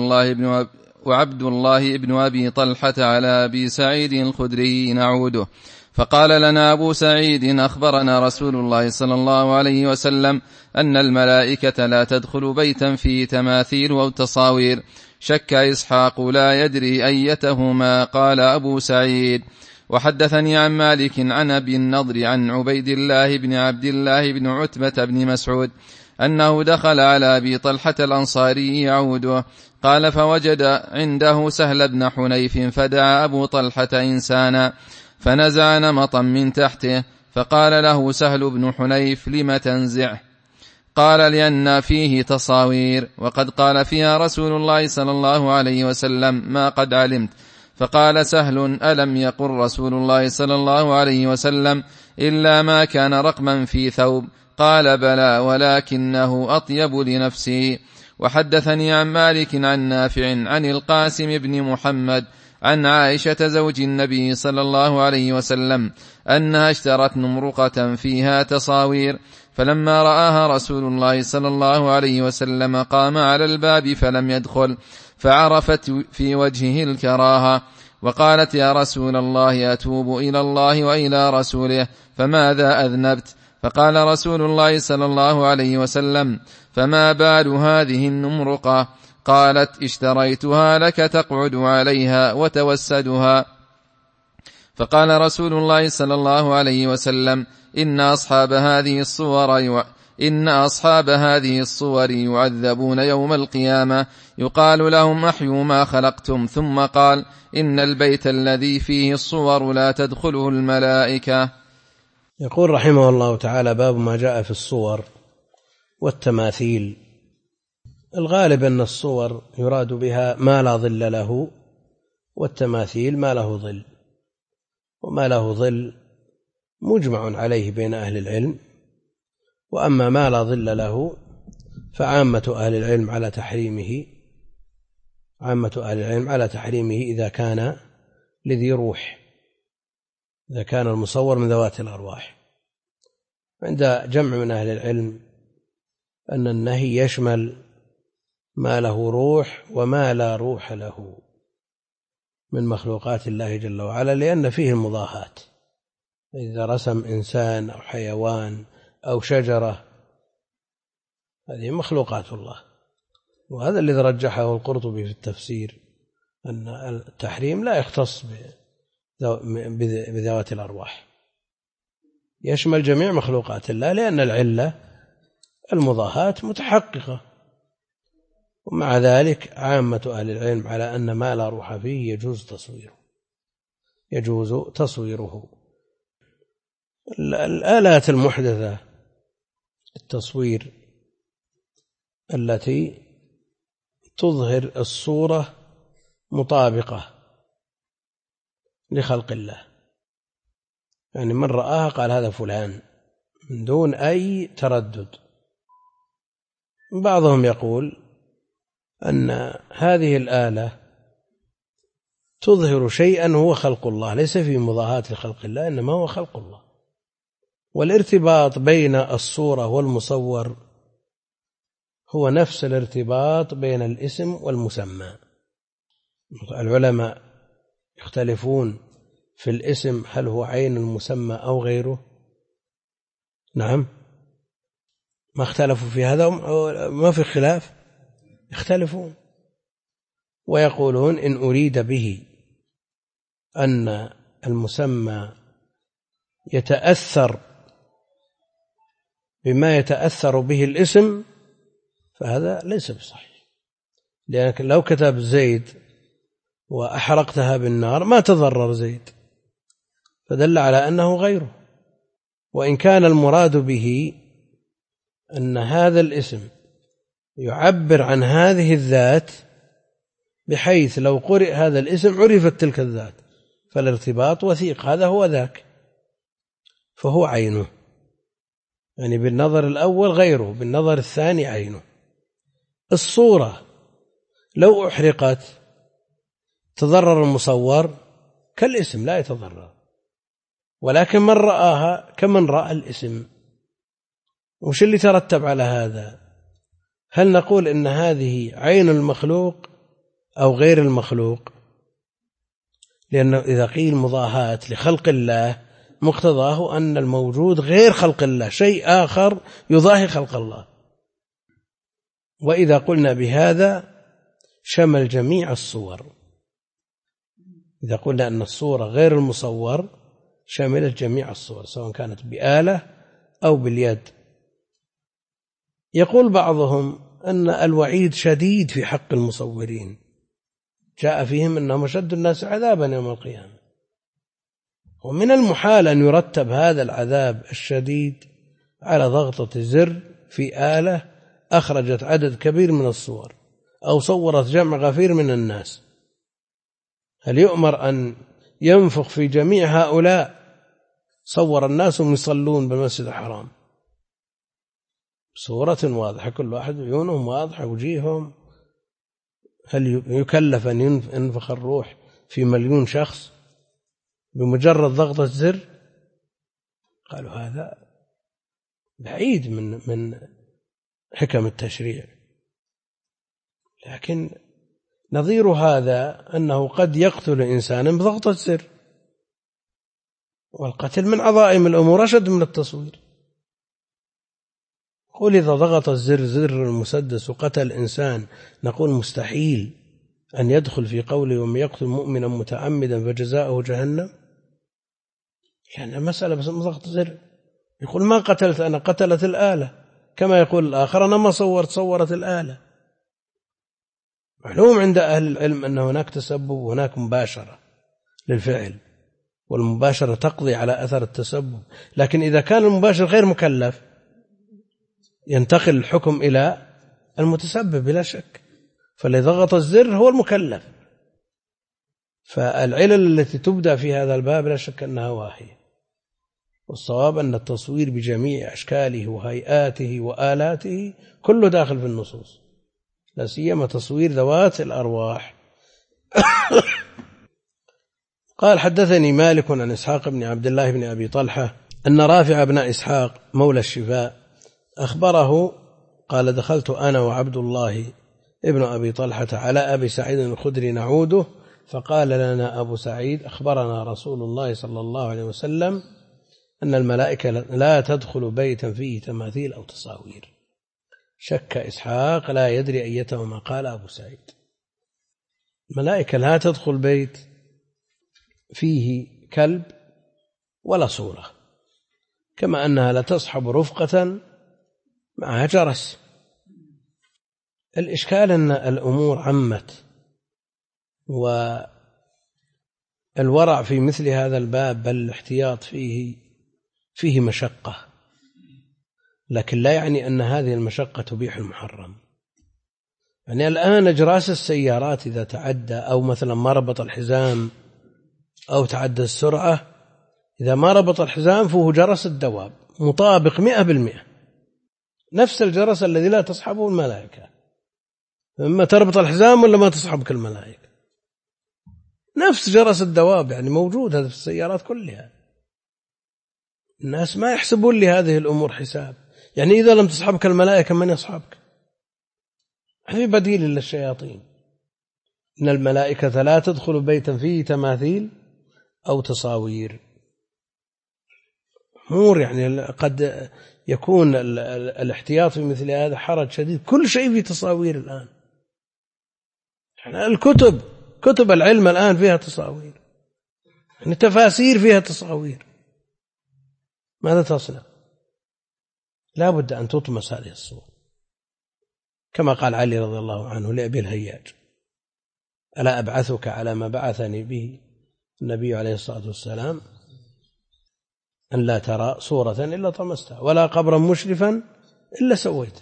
وعبد الله بن أبي طلحة على أبي سعيد الخدري نعوده، فقال لنا أبو سعيد أخبرنا رسول الله صلى الله عليه وسلم أن الملائكة لا تدخل بيتا فيه تماثيل أو تصاوير. شك إسحاق لا يدري أيتهما. قال أبو سعيد وحدثني عن مالك عن أبي النضر عن عبيد الله بن عبد الله بن عتبة بن مسعود أنه دخل على أبي طلحة الأنصاري يعوده، قال فوجد عنده سهل بن حنيف، فدعا أبو طلحة إنسانا فنزع نمطا من تحته، فقال له سهل بن حنيف لم تنزعه؟ قال لأن فيه تصاوير وقد قال فيها رسول الله صلى الله عليه وسلم ما قد علمت. فقال سهل ألم يقل رسول الله صلى الله عليه وسلم إلا ما كان رقما في ثوب؟ قال بلى ولكنه أطيب لنفسه. وحدثني عن مالك عن نافع عن القاسم بن محمد عن عائشة زوج النبي صلى الله عليه وسلم أنها اشترت نمرقة فيها تصاوير، فلما رآها رسول الله صلى الله عليه وسلم قام على الباب فلم يدخل، فعرفت في وجهه الكراهة وقالت يا رسول الله أتوب إلى الله وإلى رسوله فماذا أذنبت؟ فقال رسول الله صلى الله عليه وسلم فما بال هذه النمرقة؟ قالت اشتريتها لك تقعد عليها وتوسدها. فقال رسول الله صلى الله عليه وسلم إن أصحاب هذه الصور يعذبون يوم القيامة، يقال لهم أحيوا ما خلقتم. ثم قال إن البيت الذي فيه الصور لا تدخله الملائكة. يقول رحمه الله تعالى باب ما جاء في الصور والتماثيل. الغالب أن الصور يراد بها ما لا ظل له، والتماثيل ما له ظل، وما له ظل مجمع عليه بين أهل العلم، وأما ما لا ظل له فعامة أهل العلم على تحريمه إذا كان لذي روح، إذا كان المصور من ذوات الأرواح. عند جمع من أهل العلم أن النهي يشمل ما له روح وما لا روح له من مخلوقات الله جل وعلا، لأن فيه المضاهاة. إذا رسم إنسان أو حيوان أو شجرة هذه مخلوقات الله، وهذا الذي رجحه القرطبي في التفسير، أن التحريم لا يختص بذوات الأرواح، يشمل جميع مخلوقات الله، لأن العلة المضاهاة متحققة. ومع ذلك عامة أهل العلم على أن ما لا روح فيه يجوز تصويره. الآلات المحدثة التصوير التي تظهر الصورة مطابقة لخلق الله، يعني من رآها قال هذا فلان من دون أي تردد. بعضهم يقول أن هذه الآلة تظهر شيئا هو خلق الله، ليس في مضاهاة لخلق الله، إنما هو خلق الله. والارتباط بين الصورة والمصور هو نفس الارتباط بين الاسم والمسمى. العلماء يختلفون في الاسم هل هو عين المسمى أو غيره. نعم، ما اختلفوا في هذا، ما في خلاف، يختلفون ويقولون إن أريد به أن المسمى يتأثر بما يتأثر به الاسم فهذا ليس بصحيح، لأنك لو كتب زيد وأحرقتها بالنار ما تضرر زيد، فدل على أنه غيره. وإن كان المراد به أن هذا الاسم يعبر عن هذه الذات، بحيث لو قرئ هذا الاسم عرفت تلك الذات، فالارتباط وثيق، هذا هو ذاك، فهو عينه، يعني بالنظر الأول غيره، بالنظر الثاني عينه. الصورة لو أحرقت تضرر المصور كالاسم لا يتضرر، ولكن من رآها كمن رأى الاسم. وش اللي ترتب على هذا؟ هل نقول إن هذه عين المخلوق أو غير المخلوق؟ لأنه إذا قيل مضاهاة لخلق الله مقتضاه أن الموجود غير خلق الله، شيء آخر يضاهي خلق الله. وإذا قلنا بهذا شمل جميع الصور، إذا قلنا أن الصورة غير المصور شملت جميع الصور سواء كانت بآلة أو باليد. يقول بعضهم أن الوعيد شديد في حق المصورين، جاء فيهم أنهم أشد الناس عذابا يوم القيامة. ومن المحال أن يرتب هذا العذاب الشديد على ضغطة زر في آلة أخرجت عدد كبير من الصور أو صورت جمع غفير من الناس. هل يؤمر أن ينفخ في جميع هؤلاء؟ صور الناس يصلون بالمسجد الحرام صورة واضحة، كل واحد عيونهم واضحة وجيههم، هل يكلف أن ينفخ الروح في 1,000,000 شخص بمجرد ضغطة زر؟ قالوا هذا بعيد من حكم التشريع. لكن نظير هذا أنه قد يقتل إنسانا بضغطة زر، والقتل من عظائم الأمور أشد من التصوير. قل إذا ضغط الزر زر المسدس وقتل إنسان، نقول مستحيل أن يدخل في قوله ومن يقتل مؤمنا متعمدا فجزاؤه جهنم، يعني المسألة بس ضغط زر. يقول ما قتلت أنا، قتلت الآلة، كما يقول الآخر أنا ما صورت الآلة. معلوم عند أهل العلم أن هناك تسبب وهناك مباشرة للفعل، والمباشرة تقضي على أثر التسبب، لكن إذا كان المباشر غير مكلف ينتقل الحكم إلى المتسبب بلا شك، فالذي ضغط الزر هو المكلف. فالعلل التي تبدأ في هذا الباب لا شك أنها واهية، والصواب أن التصوير بجميع أشكاله وهيئاته وآلاته كله داخل في النصوص، لا سيما تصوير ذوات الأرواح. قال حدثني مالك عن إسحاق بن عبد الله بن أبي طلحة أن رافع بن إسحاق مولى الشفاء أخبره قال دخلت أنا وعبد الله ابن أبي طلحة على أبي سعيد الخدري نعوده، فقال لنا أبو سعيد: أخبرنا رسول الله صلى الله عليه وسلم أن الملائكة لا تدخل بيتا فيه تماثيل أو تصاوير. شك إسحاق لا يدري أيتهما قال أبو سعيد. الملائكة لا تدخل بيت فيه كلب ولا صورة، كما أنها لا تصحب رفقة معها جرس. الإشكال أن الأمور عمت، والورع في مثل هذا الباب بل الاحتياط فيه مشقة، لكن لا يعني أن هذه المشقة تبيح المحرم. يعني الآن أجراس السيارات إذا تعدى، أو مثلا ما ربط الحزام أو تعدى السرعة، إذا ما ربط الحزام فهو جرس الدواب مطابق 100%، نفس الجرس الذي لا تصحبه الملائكة. إما تربط الحزام ولا ما تصحبك الملائكة، نفس جرس الدواب، يعني موجود هذا في السيارات كلها. الناس ما يحسبون لهذه الأمور حساب. يعني إذا لم تصحبك الملائكة من يصحبك؟ هذه بديل للشياطين. إن الملائكة لا تدخل بيتا فيه تماثيل أو تصاوير. أمور يعني قد يكون الاحتياط في مثل هذا حرج شديد. كل شيء فيه تصاوير الآن. كتب العلم الآن فيها تصاوير، يعني تفاسير فيها تصاوير. ماذا تصنع؟ لا بد أن تطمس هذه الصور، كما قال علي رضي الله عنه لأبي الهياج: ألا أبعثك على ما بعثني به النبي عليه الصلاة والسلام، أن لا ترى صورة إلا طمستها ولا قبرا مشرفا إلا سويته.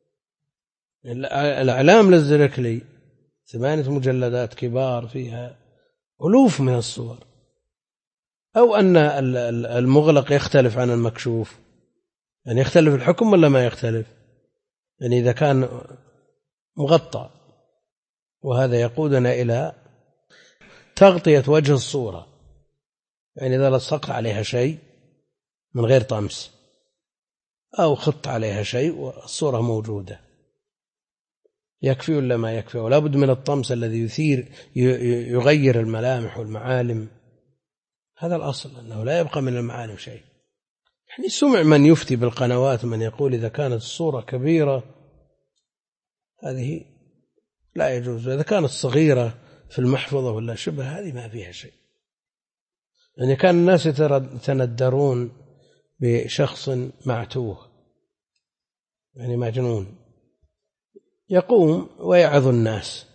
الأعلام للزركلي 8 مجلدات كبار فيها ألوف من الصور. أو أن المغلق يختلف عن المكشوف، يعني يختلف الحكم ولا ما يختلف؟ يعني إذا كان مغطى، وهذا يقودنا إلى تغطية وجه الصورة، يعني إذا لصقت عليها شيء من غير طمس أو خط عليها شيء والصورة موجودة، يكفي ولا ما يكفي؟ ولا بد من الطمس الذي يغير الملامح والمعالم. هذا الأصل، أنه لا يبقى من المعالم شيء. يعني سمع من يفتي بالقنوات من يقول إذا كانت الصورة كبيرة هذه لا يجوز، وإذا كانت صغيرة في المحفظة ولا شبه هذه ما فيها شيء. يعني كان الناس يتندرون بشخص معتوه، يعني مجنون، يقوم ويعظ الناس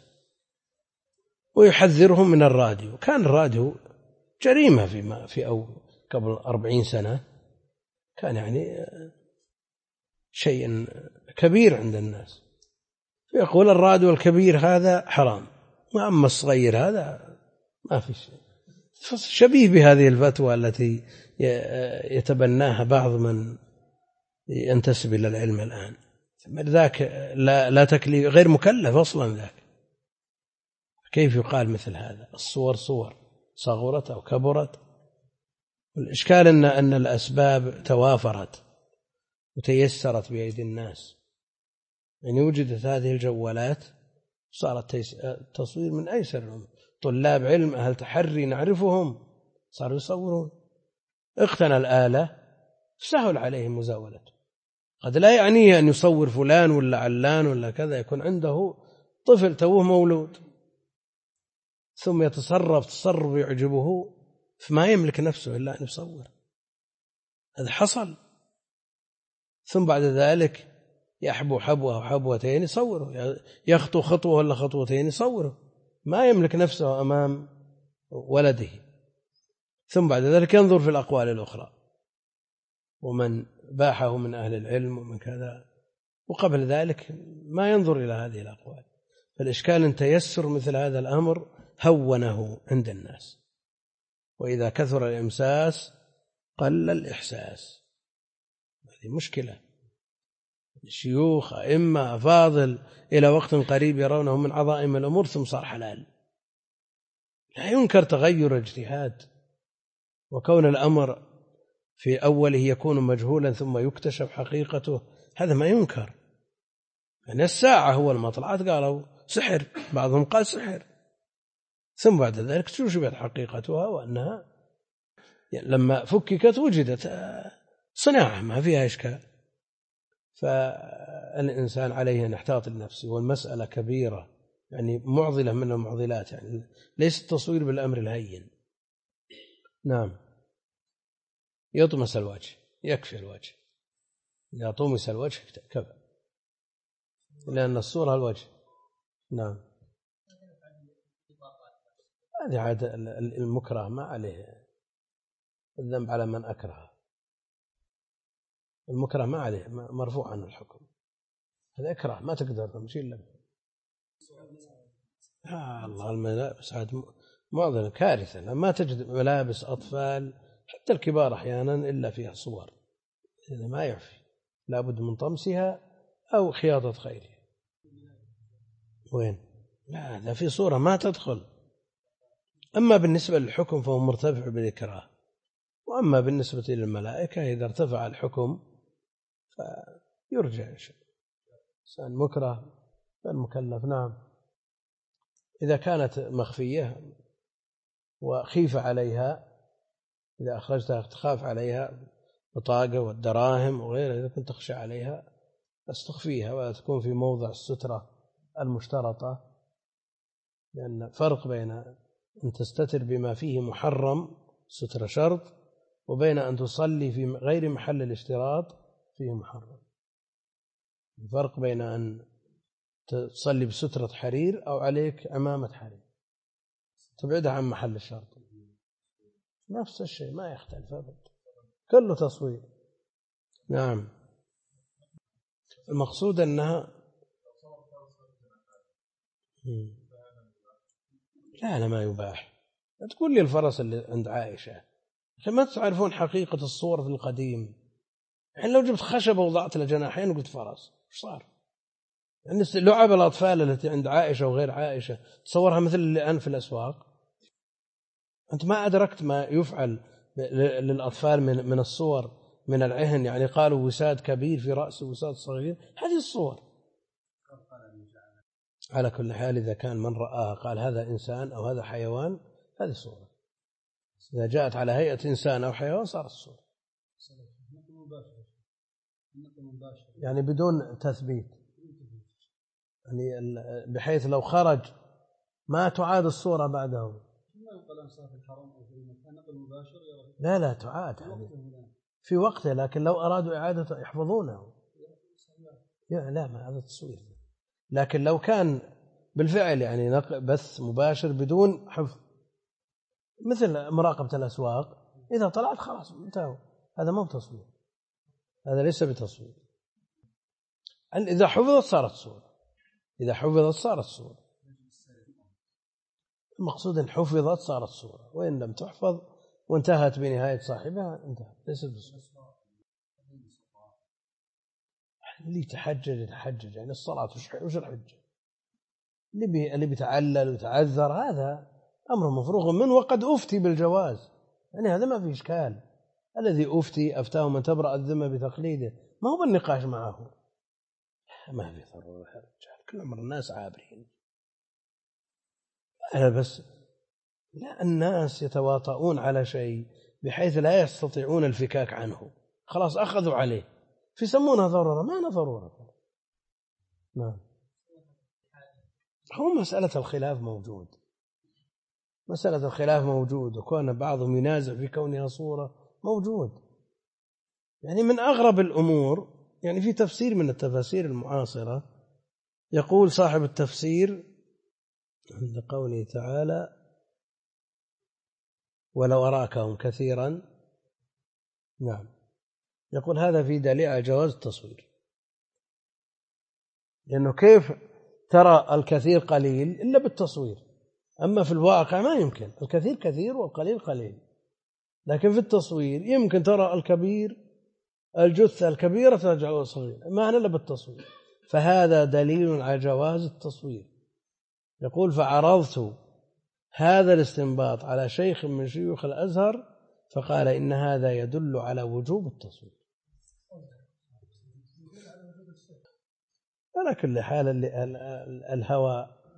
ويحذرهم من الراديو. كان الراديو جريمة قبل 40 سنة، كان يعني شيء كبير عند الناس. يقول الراديو الكبير هذا حرام، وأما الصغير هذا ما في شيء. شبيه بهذه الفتوى التي يتبناها بعض من ينتسب إلى العلم الآن. ذاك لا تكليف، غير مكلف أصلا ذاك. كيف يقال مثل هذا؟ الصور صور صغرت أو كبرت. الإشكال أن الأسباب توافرت وتيسرت بأيدي الناس. يعني وجدت هذه الجوالات، صارت التصوير من أيسر. طلاب علم أهل تحري نعرفهم صاروا يصورون. اقتنى الآلة سهل عليهم مزاولته. قد لا يعنيه أن يصور فلان ولا علان ولا كذا، يكون عنده طفل توه مولود ثم يتصرف تصرف يعجبه فما يملك نفسه إلا أن يصور. هذا حصل. ثم بعد ذلك يحبو حبوة أو حبوتين يصوره، يخطو خطوة ولا خطوتين يصوره، ما يملك نفسه أمام ولده. ثم بعد ذلك ينظر في الأقوال الأخرى ومن باحه من أهل العلم ومن كذا، وقبل ذلك ما ينظر إلى هذه الأقوال. فالإشكال أن تيسر مثل هذا الأمر هونه عند الناس، وإذا كثر الإمساس قل الإحساس. هذه مشكلة. الشيوخ أئمة أفاضل إلى وقت قريب يرونه من عظائم الأمور ثم صار حلال. لا ينكر تغير اجتهاد، وكون الأمر في أوله يكون مجهولا ثم يكتشف حقيقته هذا ما ينكر. يعني الساعة هو المطلعات قالوا سحر، بعضهم قال سحر، ثم بعد ذلك اكتشفت حقيقتها وأنها لما فككت وجدت صناعة ما فيها إشكال. فالإنسان عليه أن يحتاط لنفسه، والمسألة كبيرة يعني معضلة من المعضلات، يعني ليس التصوير بالأمر الهين. نعم، يطمس الوجه، يكفي الوجه، إذا طمس الوجه كفى، لأن الصورة الوجه. نعم، هذه عادة المكره، ما عليه الذنب على من أكره، المكره ما عليه مرفوع عنه الحكم، هذا إكره ما تقدر تمشي إلا الله. الملابس عاد معضلة كارثة، ما تجد ملابس أطفال حتى الكبار أحيانا إلا فيها صور، إذا ما يعفي لابد من طمسها أو خياطة غيرها. وين؟ لا، هذا في صورة ما تدخل. أما بالنسبة للحكم فهو مرتفع بالإكراه، وأما بالنسبة للملائكة إذا ارتفع الحكم فيرجع إنسان مكره فالمكلف. نعم، إذا كانت مخفية وخيف عليها، إذا أخرجتها تخاف عليها بطاقة والدراهم وغيرها، إذا كنت تخشى عليها استخفيها ولا تكون في موضع السترة المشترطة، لأن فرق بين أن تستتر بما فيه محرم سترة شرط، وبين أن تصلي في غير محل الاشتراط فيه محرم. الفرق بين أن تصلي بسترة حرير أو عليك عمامة حرير تبعدها عن محل الشرط، نفس الشيء ما يختلف أبدا، كله تصوير. نعم، المقصود أنها لا ما يباح. تقول لي الفرس اللي عند عائشة، ما تعرفون حقيقة الصور في القديم، يعني لو جبت خشبة وضعت له جناحين وقلت فرس وش صار؟ يعني لعب الأطفال التي عند عائشة وغير عائشة تصورها مثل اللي الآن في الأسواق. أنت ما أدركت ما يفعل للأطفال من الصور، من العهن، يعني قالوا وساد كبير في رأسه وساد صغير، هذه الصور. على كل حال إذا كان من رآها قال هذا إنسان أو هذا حيوان، هذه صورة. إذا جاءت على هيئة إنسان أو حيوان صارت الصورة، يعني بدون تثبيت، يعني بحيث لو خرج ما تعاد الصورة بعده. لا تعاد في وقته، لكن لو أرادوا إعادة يحفظونه. لا ما هذا تصوير. لكن لو كان بالفعل يعني بث مباشر بدون حفظ، مثل مراقبة الأسواق، إذا طلعت خلاص انتهوا، هذا ما هو تصوير، هذا ليس بتصوير. إذا حفظت صارت صورة، إذا حفظت صارت صورة. المقصود أن حفظت صارت صورة، وإن لم تحفظ وانتهت بنهاية صاحبها انتهت، ليست بصورة. اللي يتحجج يعني الصلاة وش الحجة؟ اللي بيتعلل ويتعذر هذا أمر مفروغ منه، وقد أفتي بالجواز، يعني هذا ما في إشكال. الذي أفتاه من تبرأ الذمة بتقليده، ما هو بالنقاش معه، ما في ضرورة يا رجال، كل عمر الناس عابرين. أنا بس لا، الناس يتواطؤون على شيء بحيث لا يستطيعون الفكاك عنه، خلاص أخذوا عليه فيسمونها ضرورة، ما أنا ضرورة. نعم، هو مسألة الخلاف موجود، مسألة الخلاف موجود، وكون بعضهم ينازع في كونها صورة موجود. يعني من أغرب الأمور، يعني في تفسير من التفاسير المعاصرة يقول صاحب التفسير عند قوله تعالى ولو أراكهم كثيرا، نعم، يقول هذا في دليل على جواز التصوير، لأنه كيف ترى الكثير قليل إلا بالتصوير؟ أما في الواقع ما يمكن، الكثير كثير والقليل قليل، لكن في التصوير يمكن ترى الكبير، الجثة الكبيرة ترجع صغيرة، ما إلا بالتصوير، فهذا دليل على جواز التصوير. يقول فعرضت هذا الاستنباط على شيخ من شيوخ الأزهر فقال إن هذا يدل على وجوب التصوير. على كل حال الهوى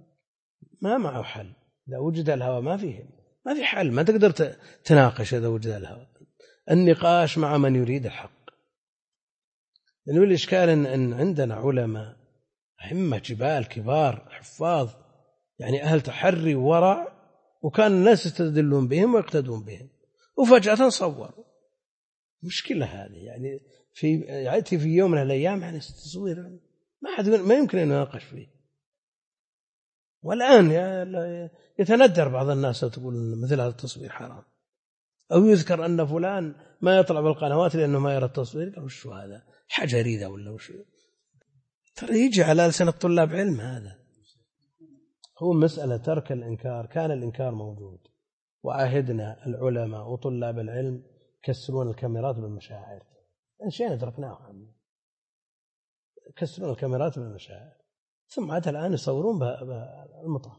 ما معه حل. إذا وجد الهوى ما في حل، ما تقدر تناقش إذا وجد الهوى. النقاش مع من يريد الحق. لأنه الإشكال أن عندنا علماء أئمة جبال كبار حفاظ، يعني أهل تحري وورع، وكان الناس يستدلون بهم ويقتدون بهم، وفجأة صوروا. مشكلة هذه، يعني يأتي في يوم من الأيام يعني تصوير ما يمكن أن يناقش فيه. والآن يتندر بعض الناس تقول مثل هذا التصوير حرام، أو يذكر أن فلان ما يطلع بالقنوات لأنه ما يرى التصوير. وش هذا؟ حاجة ريدة ولا وش؟ ترى يجي على لسان الطلاب علم. هذا هو مسألة ترك الإنكار. كان الإنكار موجود، وعاهدنا العلماء وطلاب العلم يكسرون الكاميرات بالمشاعر. شيء تركناه عنه، يكسرون الكاميرات بالمشاعر، ثم عاد الآن يصورون بالمطاف.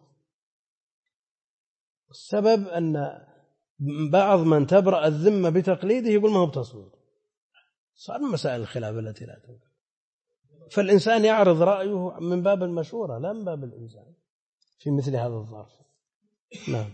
السبب أن بعض من تبرأ الذمة بتقليده يقول ما هو بتصوير. صار من مسائل الخلاف التي لا توجد. فالإنسان يعرض رأيه من باب المشورة لا من باب الإلزام في مثل هذا الظرف. نعم.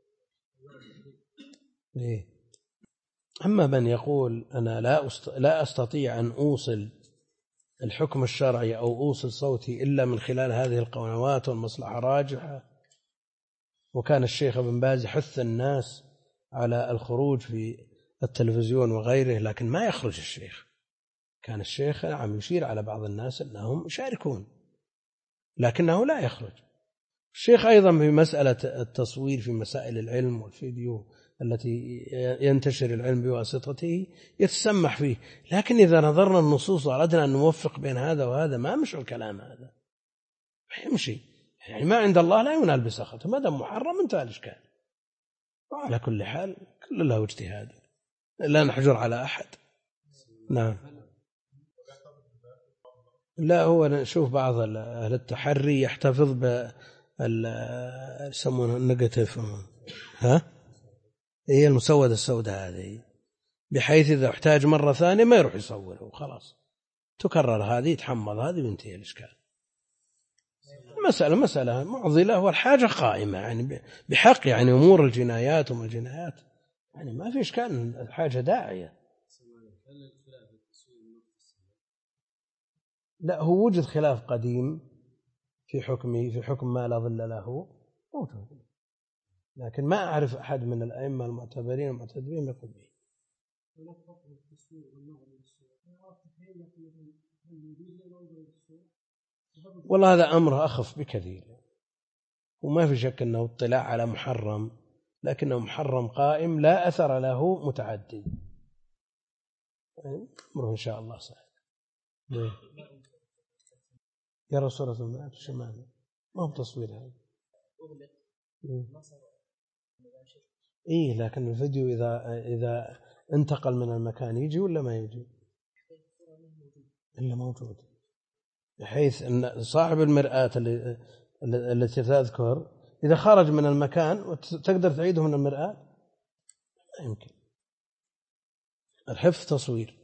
أما من يقول أنا لا أستطيع أن أوصل الحكم الشرعي أو أوصل صوتي إلا من خلال هذه القنوات والمصلحة راجحة، وكان الشيخ ابن باز يحث الناس على الخروج في التلفزيون وغيره، لكن ما يخرج الشيخ. كان الشيخ عم يشير على بعض الناس أنهم يشاركون لكنه لا يخرج. الشيخ أيضا في مسألة التصوير في مسائل العلم والفيديو التي ينتشر العلم بواسطته يتسمح فيه، لكن إذا نظرنا النصوص وأردنا أن نوفق بين هذا وهذا ما مشي الكلام هذا، ما يمشي. يعني ما عند الله لا ينال بسخطه، ما دام محرم انتهى الإشكال. وعلى كل حال كل له اجتهاد، لا نحجر على أحد. نعم. لا، هو نشوف بعض أهل التحري يحتفظ يسمونه النيجاتيف، هي المسودة السوداء هذه، بحيث إذا احتاج مرة ثانية ما يروح يصوره وخلاص، تكرر هذه يتحمض هذه وينتهي الإشكال. مسألة معضلة، والحاجة قائمة يعني بحق، يعني أمور الجنايات وما الجنايات يعني ما في إشكال، الحاجة داعية. لا، هو وجد خلاف قديم في حكمه، في حكم ما لا ظل له موجود، لكن ما أعرف أحد من الأئمة المعتبرين المعتدلين يقول به. والله هذا أمر أخف بكثير، وما في شك أنه اطلاع على محرم، لكنه محرم قائم لا أثر له متعدي. أمره إن شاء الله سهل. يا رسول الله شمال ما هو تصوير هذا. لكن الفيديو إذا انتقل من المكان يجي ولا ما يجي؟ إلا موجود، بحيث أن صاحب المرآة التي تذكر إذا خرج من المكان تقدر تعيده من المرآة، لا يمكن. الحفظ تصوير.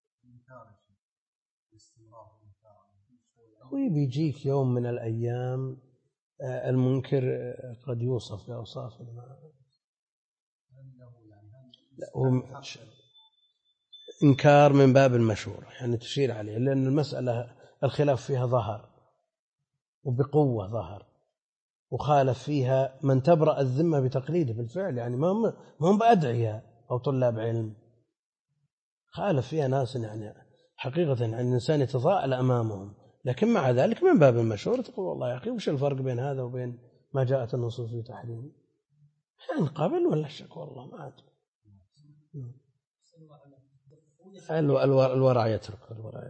ويجيك يوم من الأيام المنكر قد يوصف بأوصاف إنكار من باب المشورة، يعني تشير عليه، لأن المسألة الخلاف فيها ظهر وبقوة ظهر، وخالف فيها من تبرأ الذمة بتقليده بالفعل، يعني ما هم بأدعياء أو طلاب علم، خالف فيها ناس يعني حقيقة يعني الإنسان يتضاءل أمامهم، لكن مع ذلك من باب المشورة تقول والله يا أخي وش الفرق بين هذا وبين ما جاءت النصوص في تحريم؟ نقبل ولا شك؟ والله ما عاد. الورع يترك.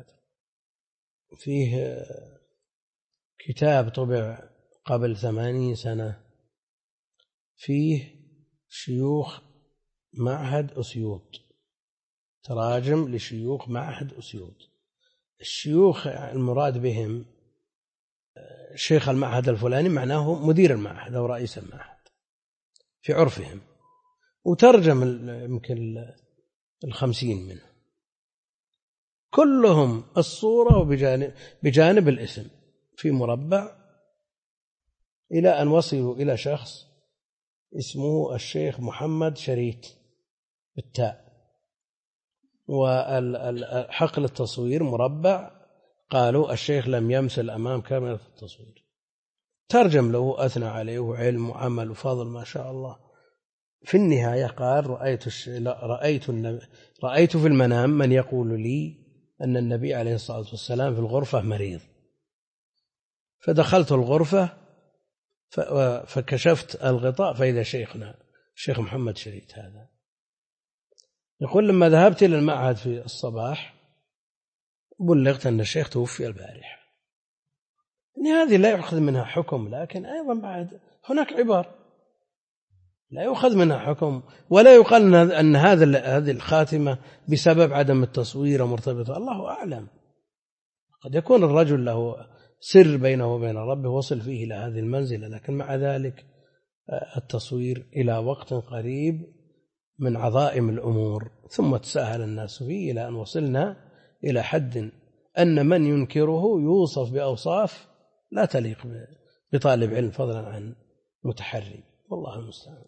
فيه كتاب طبع قبل 80 سنة فيه شيوخ معهد أسيوط، تراجم لشيوخ معهد أسيوط. الشيوخ المراد بهم شيخ المعهد الفلاني معناه مدير المعهد أو رئيس المعهد في عرفهم، وترجم يمكن 50 منه، كلهم الصورة بجانب الاسم في مربع إلى أن وصلوا إلى شخص اسمه الشيخ محمد شريت بالتاء، وحقل التصوير مربع، قالوا الشيخ لم يمثل أمام كاميرا التصوير. ترجم له، أثنى عليه وعلم وعمل وفضل ما شاء الله. في النهاية قال رأيت في المنام من يقول لي أن النبي عليه الصلاة والسلام في الغرفة مريض، فدخلت الغرفة فكشفت الغطاء فإذا شيخنا الشيخ محمد شريت هذا. يقول لما ذهبت إلى المعهد في الصباح بلغت أن الشيخ توفي البارحة. يعني هذه لا يؤخذ منها حكم، لكن أيضا بعد هناك عبار لا يؤخذ منها حكم، ولا يقال أن هذه الخاتمة بسبب عدم التصوير مرتبطة. الله أعلم، قد يكون الرجل له سر بينه وبين ربه وصل فيه إلى هذه المنزلة، لكن مع ذلك التصوير إلى وقت قريب من عظائم الأمور، ثم تساهل الناس فيه إلى أن وصلنا إلى حد أن من ينكره يوصف بأوصاف لا تليق بطالب علم فضلا عن متحري، والله المستعان.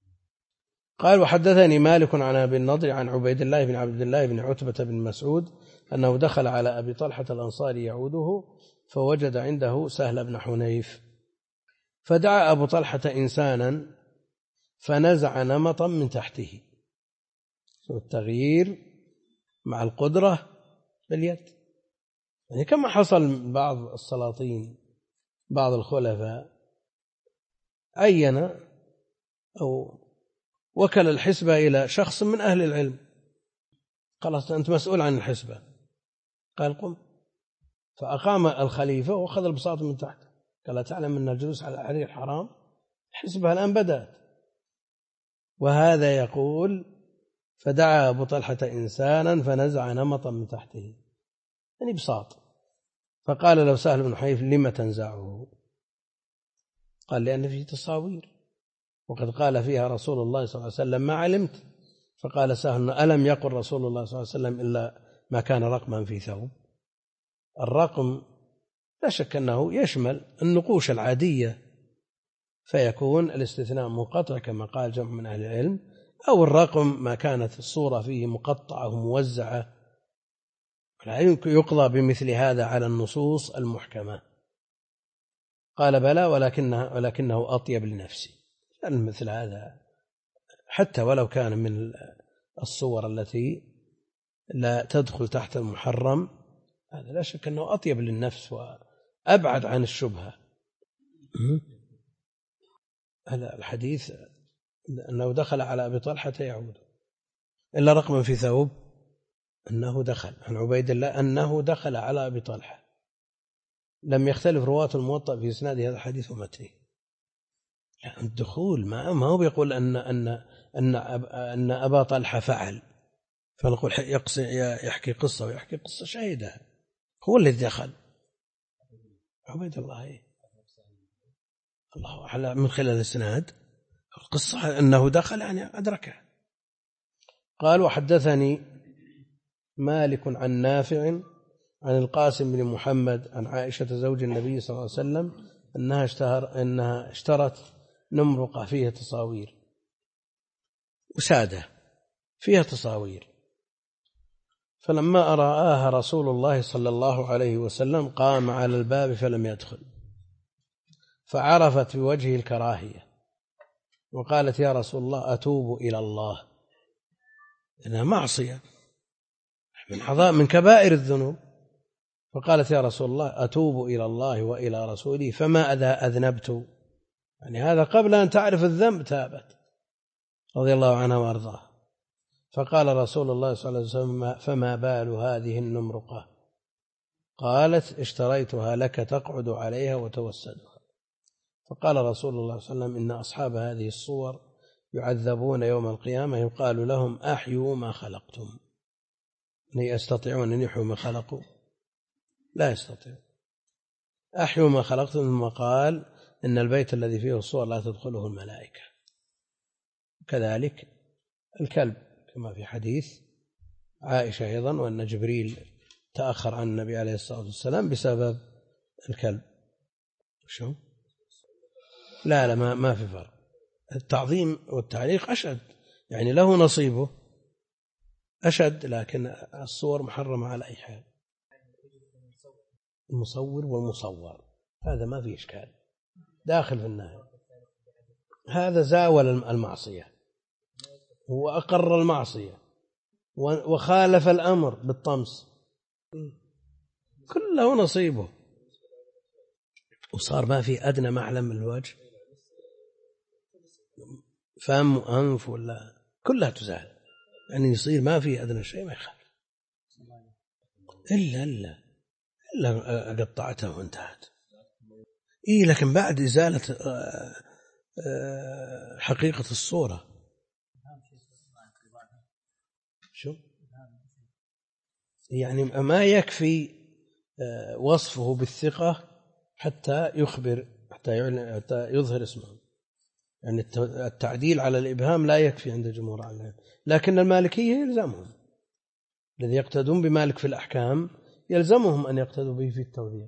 قال وحدثني مالك عن أبي النضر عن عبيد الله بن عبد الله بن عتبة بن مسعود أنه دخل على أبي طلحة الأنصاري يعوده فوجد عنده سهل بن حنيف، فدعا أبو طلحة إنسانا فنزع نمطا من تحته. التغيير مع القدرة باليد، يعني كما حصل بعض السلاطين بعض الخلفاء عين أو وكل الحسبة إلى شخص من أهل العلم، خلاص أنت مسؤول عن الحسبة، قال قم، فأقام الخليفة وأخذ البساط من تحت، قال تعلم أن الجلوس على الحرير حرام، حسبها الآن بدأت. وهذا يقول فدعا أبو طلحة إنسانا فنزع نمطا من تحته، يعني بساط، فقال له سهل بن حنيف لم تنزعه؟ قال لأن فيه تصاوير وقد قال فيها رسول الله صلى الله عليه وسلم ما علمت. فقال سهل ألم يقل رسول الله صلى الله عليه وسلم إلا ما كان رقما في ثوب؟ الرقم لا شك أنه يشمل النقوش العادية، فيكون الاستثناء منقطع كما قال جمع من أهل العلم، أو الرقم ما كانت الصورة فيه مقطعة وموزعة، لا يمكن يقضى بمثل هذا على النصوص المحكمة. قال بلى ولكنه أطيب لنفسي، لأن مثل هذا حتى ولو كان من الصور التي لا تدخل تحت المحرم، هذا لا شك أنه أطيب للنفس وأبعد عن الشبهة. هذا الحديث أنه دخل على أبي طلحة يعود إلا رقما في ثوب، أنه دخل عن عبيد الله أنه دخل على أبي طلحة. لم يختلف رواة الموطأ في إسناد هذا الحديث ومتنه. يعني الدخول ما هو بيقول أن أبا طلحة فعل فنقول يحكي قصة ويحكي قصة شاهدها، هو الذي دخل عبيد الله الله أعلم من خلال الإسناد القصة أنه دخل يعني أدركه. قال وحدثني مالك عن نافع عن القاسم بن محمد عن عائشة زوج النبي صلى الله عليه وسلم أنها اشترت نمرقة فيها تصاوير وسادة فيها تصاوير، فلما رآها رسول الله صلى الله عليه وسلم قام على الباب فلم يدخل، فعرفت بوجهه الكراهية وقالت يا رسول الله أتوب إلى الله، إنها معصية من كبائر الذنوب. فقالت يا رسول الله أتوب إلى الله وإلى رسوله فما إذا أذنبت، يعني هذا قبل أن تعرف الذنب تابت رضي الله عنها وأرضاها. فقال رسول الله صلى الله عليه وسلم فما بال هذه النمرقة؟ قالت اشتريتها لك تقعد عليها وتوسدها. فقال رسول الله صلى الله عليه وسلم إن أصحاب هذه الصور يعذبون يوم القيامة يقال لهم أحيوا ما خلقتم، يستطيعون أن يحيوا ما خلقوا؟ لا يستطيعون. أحيوا ما خلقتم. ثم قال إن البيت الذي فيه الصور لا تدخله الملائكة. كذلك الكلب كما في حديث عائشة أيضا، وأن جبريل تأخر عن النبي عليه الصلاة والسلام بسبب الكلب. شو لا ما في فرق. التعظيم والتعليق أشد، يعني له نصيبه أشد، لكن الصور محرمة على أي حال. المصور والمصور هذا ما في إشكال، داخل في النهي. هذا زاول المعصية، هو أقر المعصية وخالف الأمر بالطمس، كله نصيبه، وصار ما في أدنى معلم من الوجه، فم وأنف ولا كلها تزال، يعني يصير ما في أدنى شيء ما يخالف، إلا قطعته وانتهت. لكن بعد إزالة حقيقة الصورة. شو يعني ما يكفي وصفه بالثقة حتى يخبر، حتى يظهر اسمه، يعني التعديل على الإبهام لا يكفي عند جمهور العلماء، لكن المالكية يلزمهم، الذي يقتدون بمالك في الأحكام يلزمهم أن يقتدوا به في التوثيق.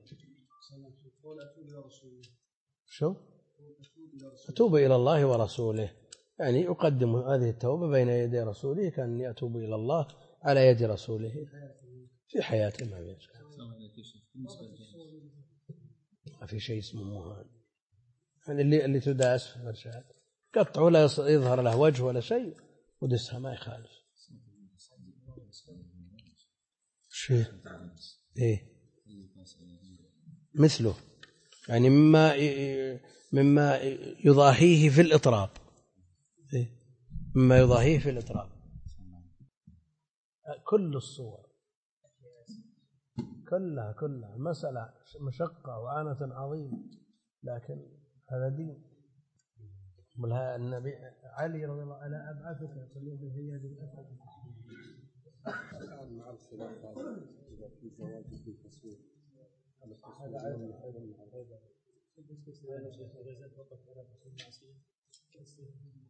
شو أتوب إلى الله ورسوله، يعني أقدم هذه التوبة بين يدي رسوله كأني أتوب إلى الله على يد رسوله في حياته. ما في شيء اسمه مهان، يعني اللي تداس في فرشات قطع ولا يظهر له وجه ولا شيء ودسها ما يخالف. شيء مثله، يعني مما يضاهيه في الإطراب، مما يضاهيه في الإطراب. كل الصور كلها مسألة مشقة وعانة عظيمة، لكن هذا دين. النبي علي رضي الله عنه أبعثك في هذه الأفعال مع الخلاف إذا في زواج في التصوير هذا عيب.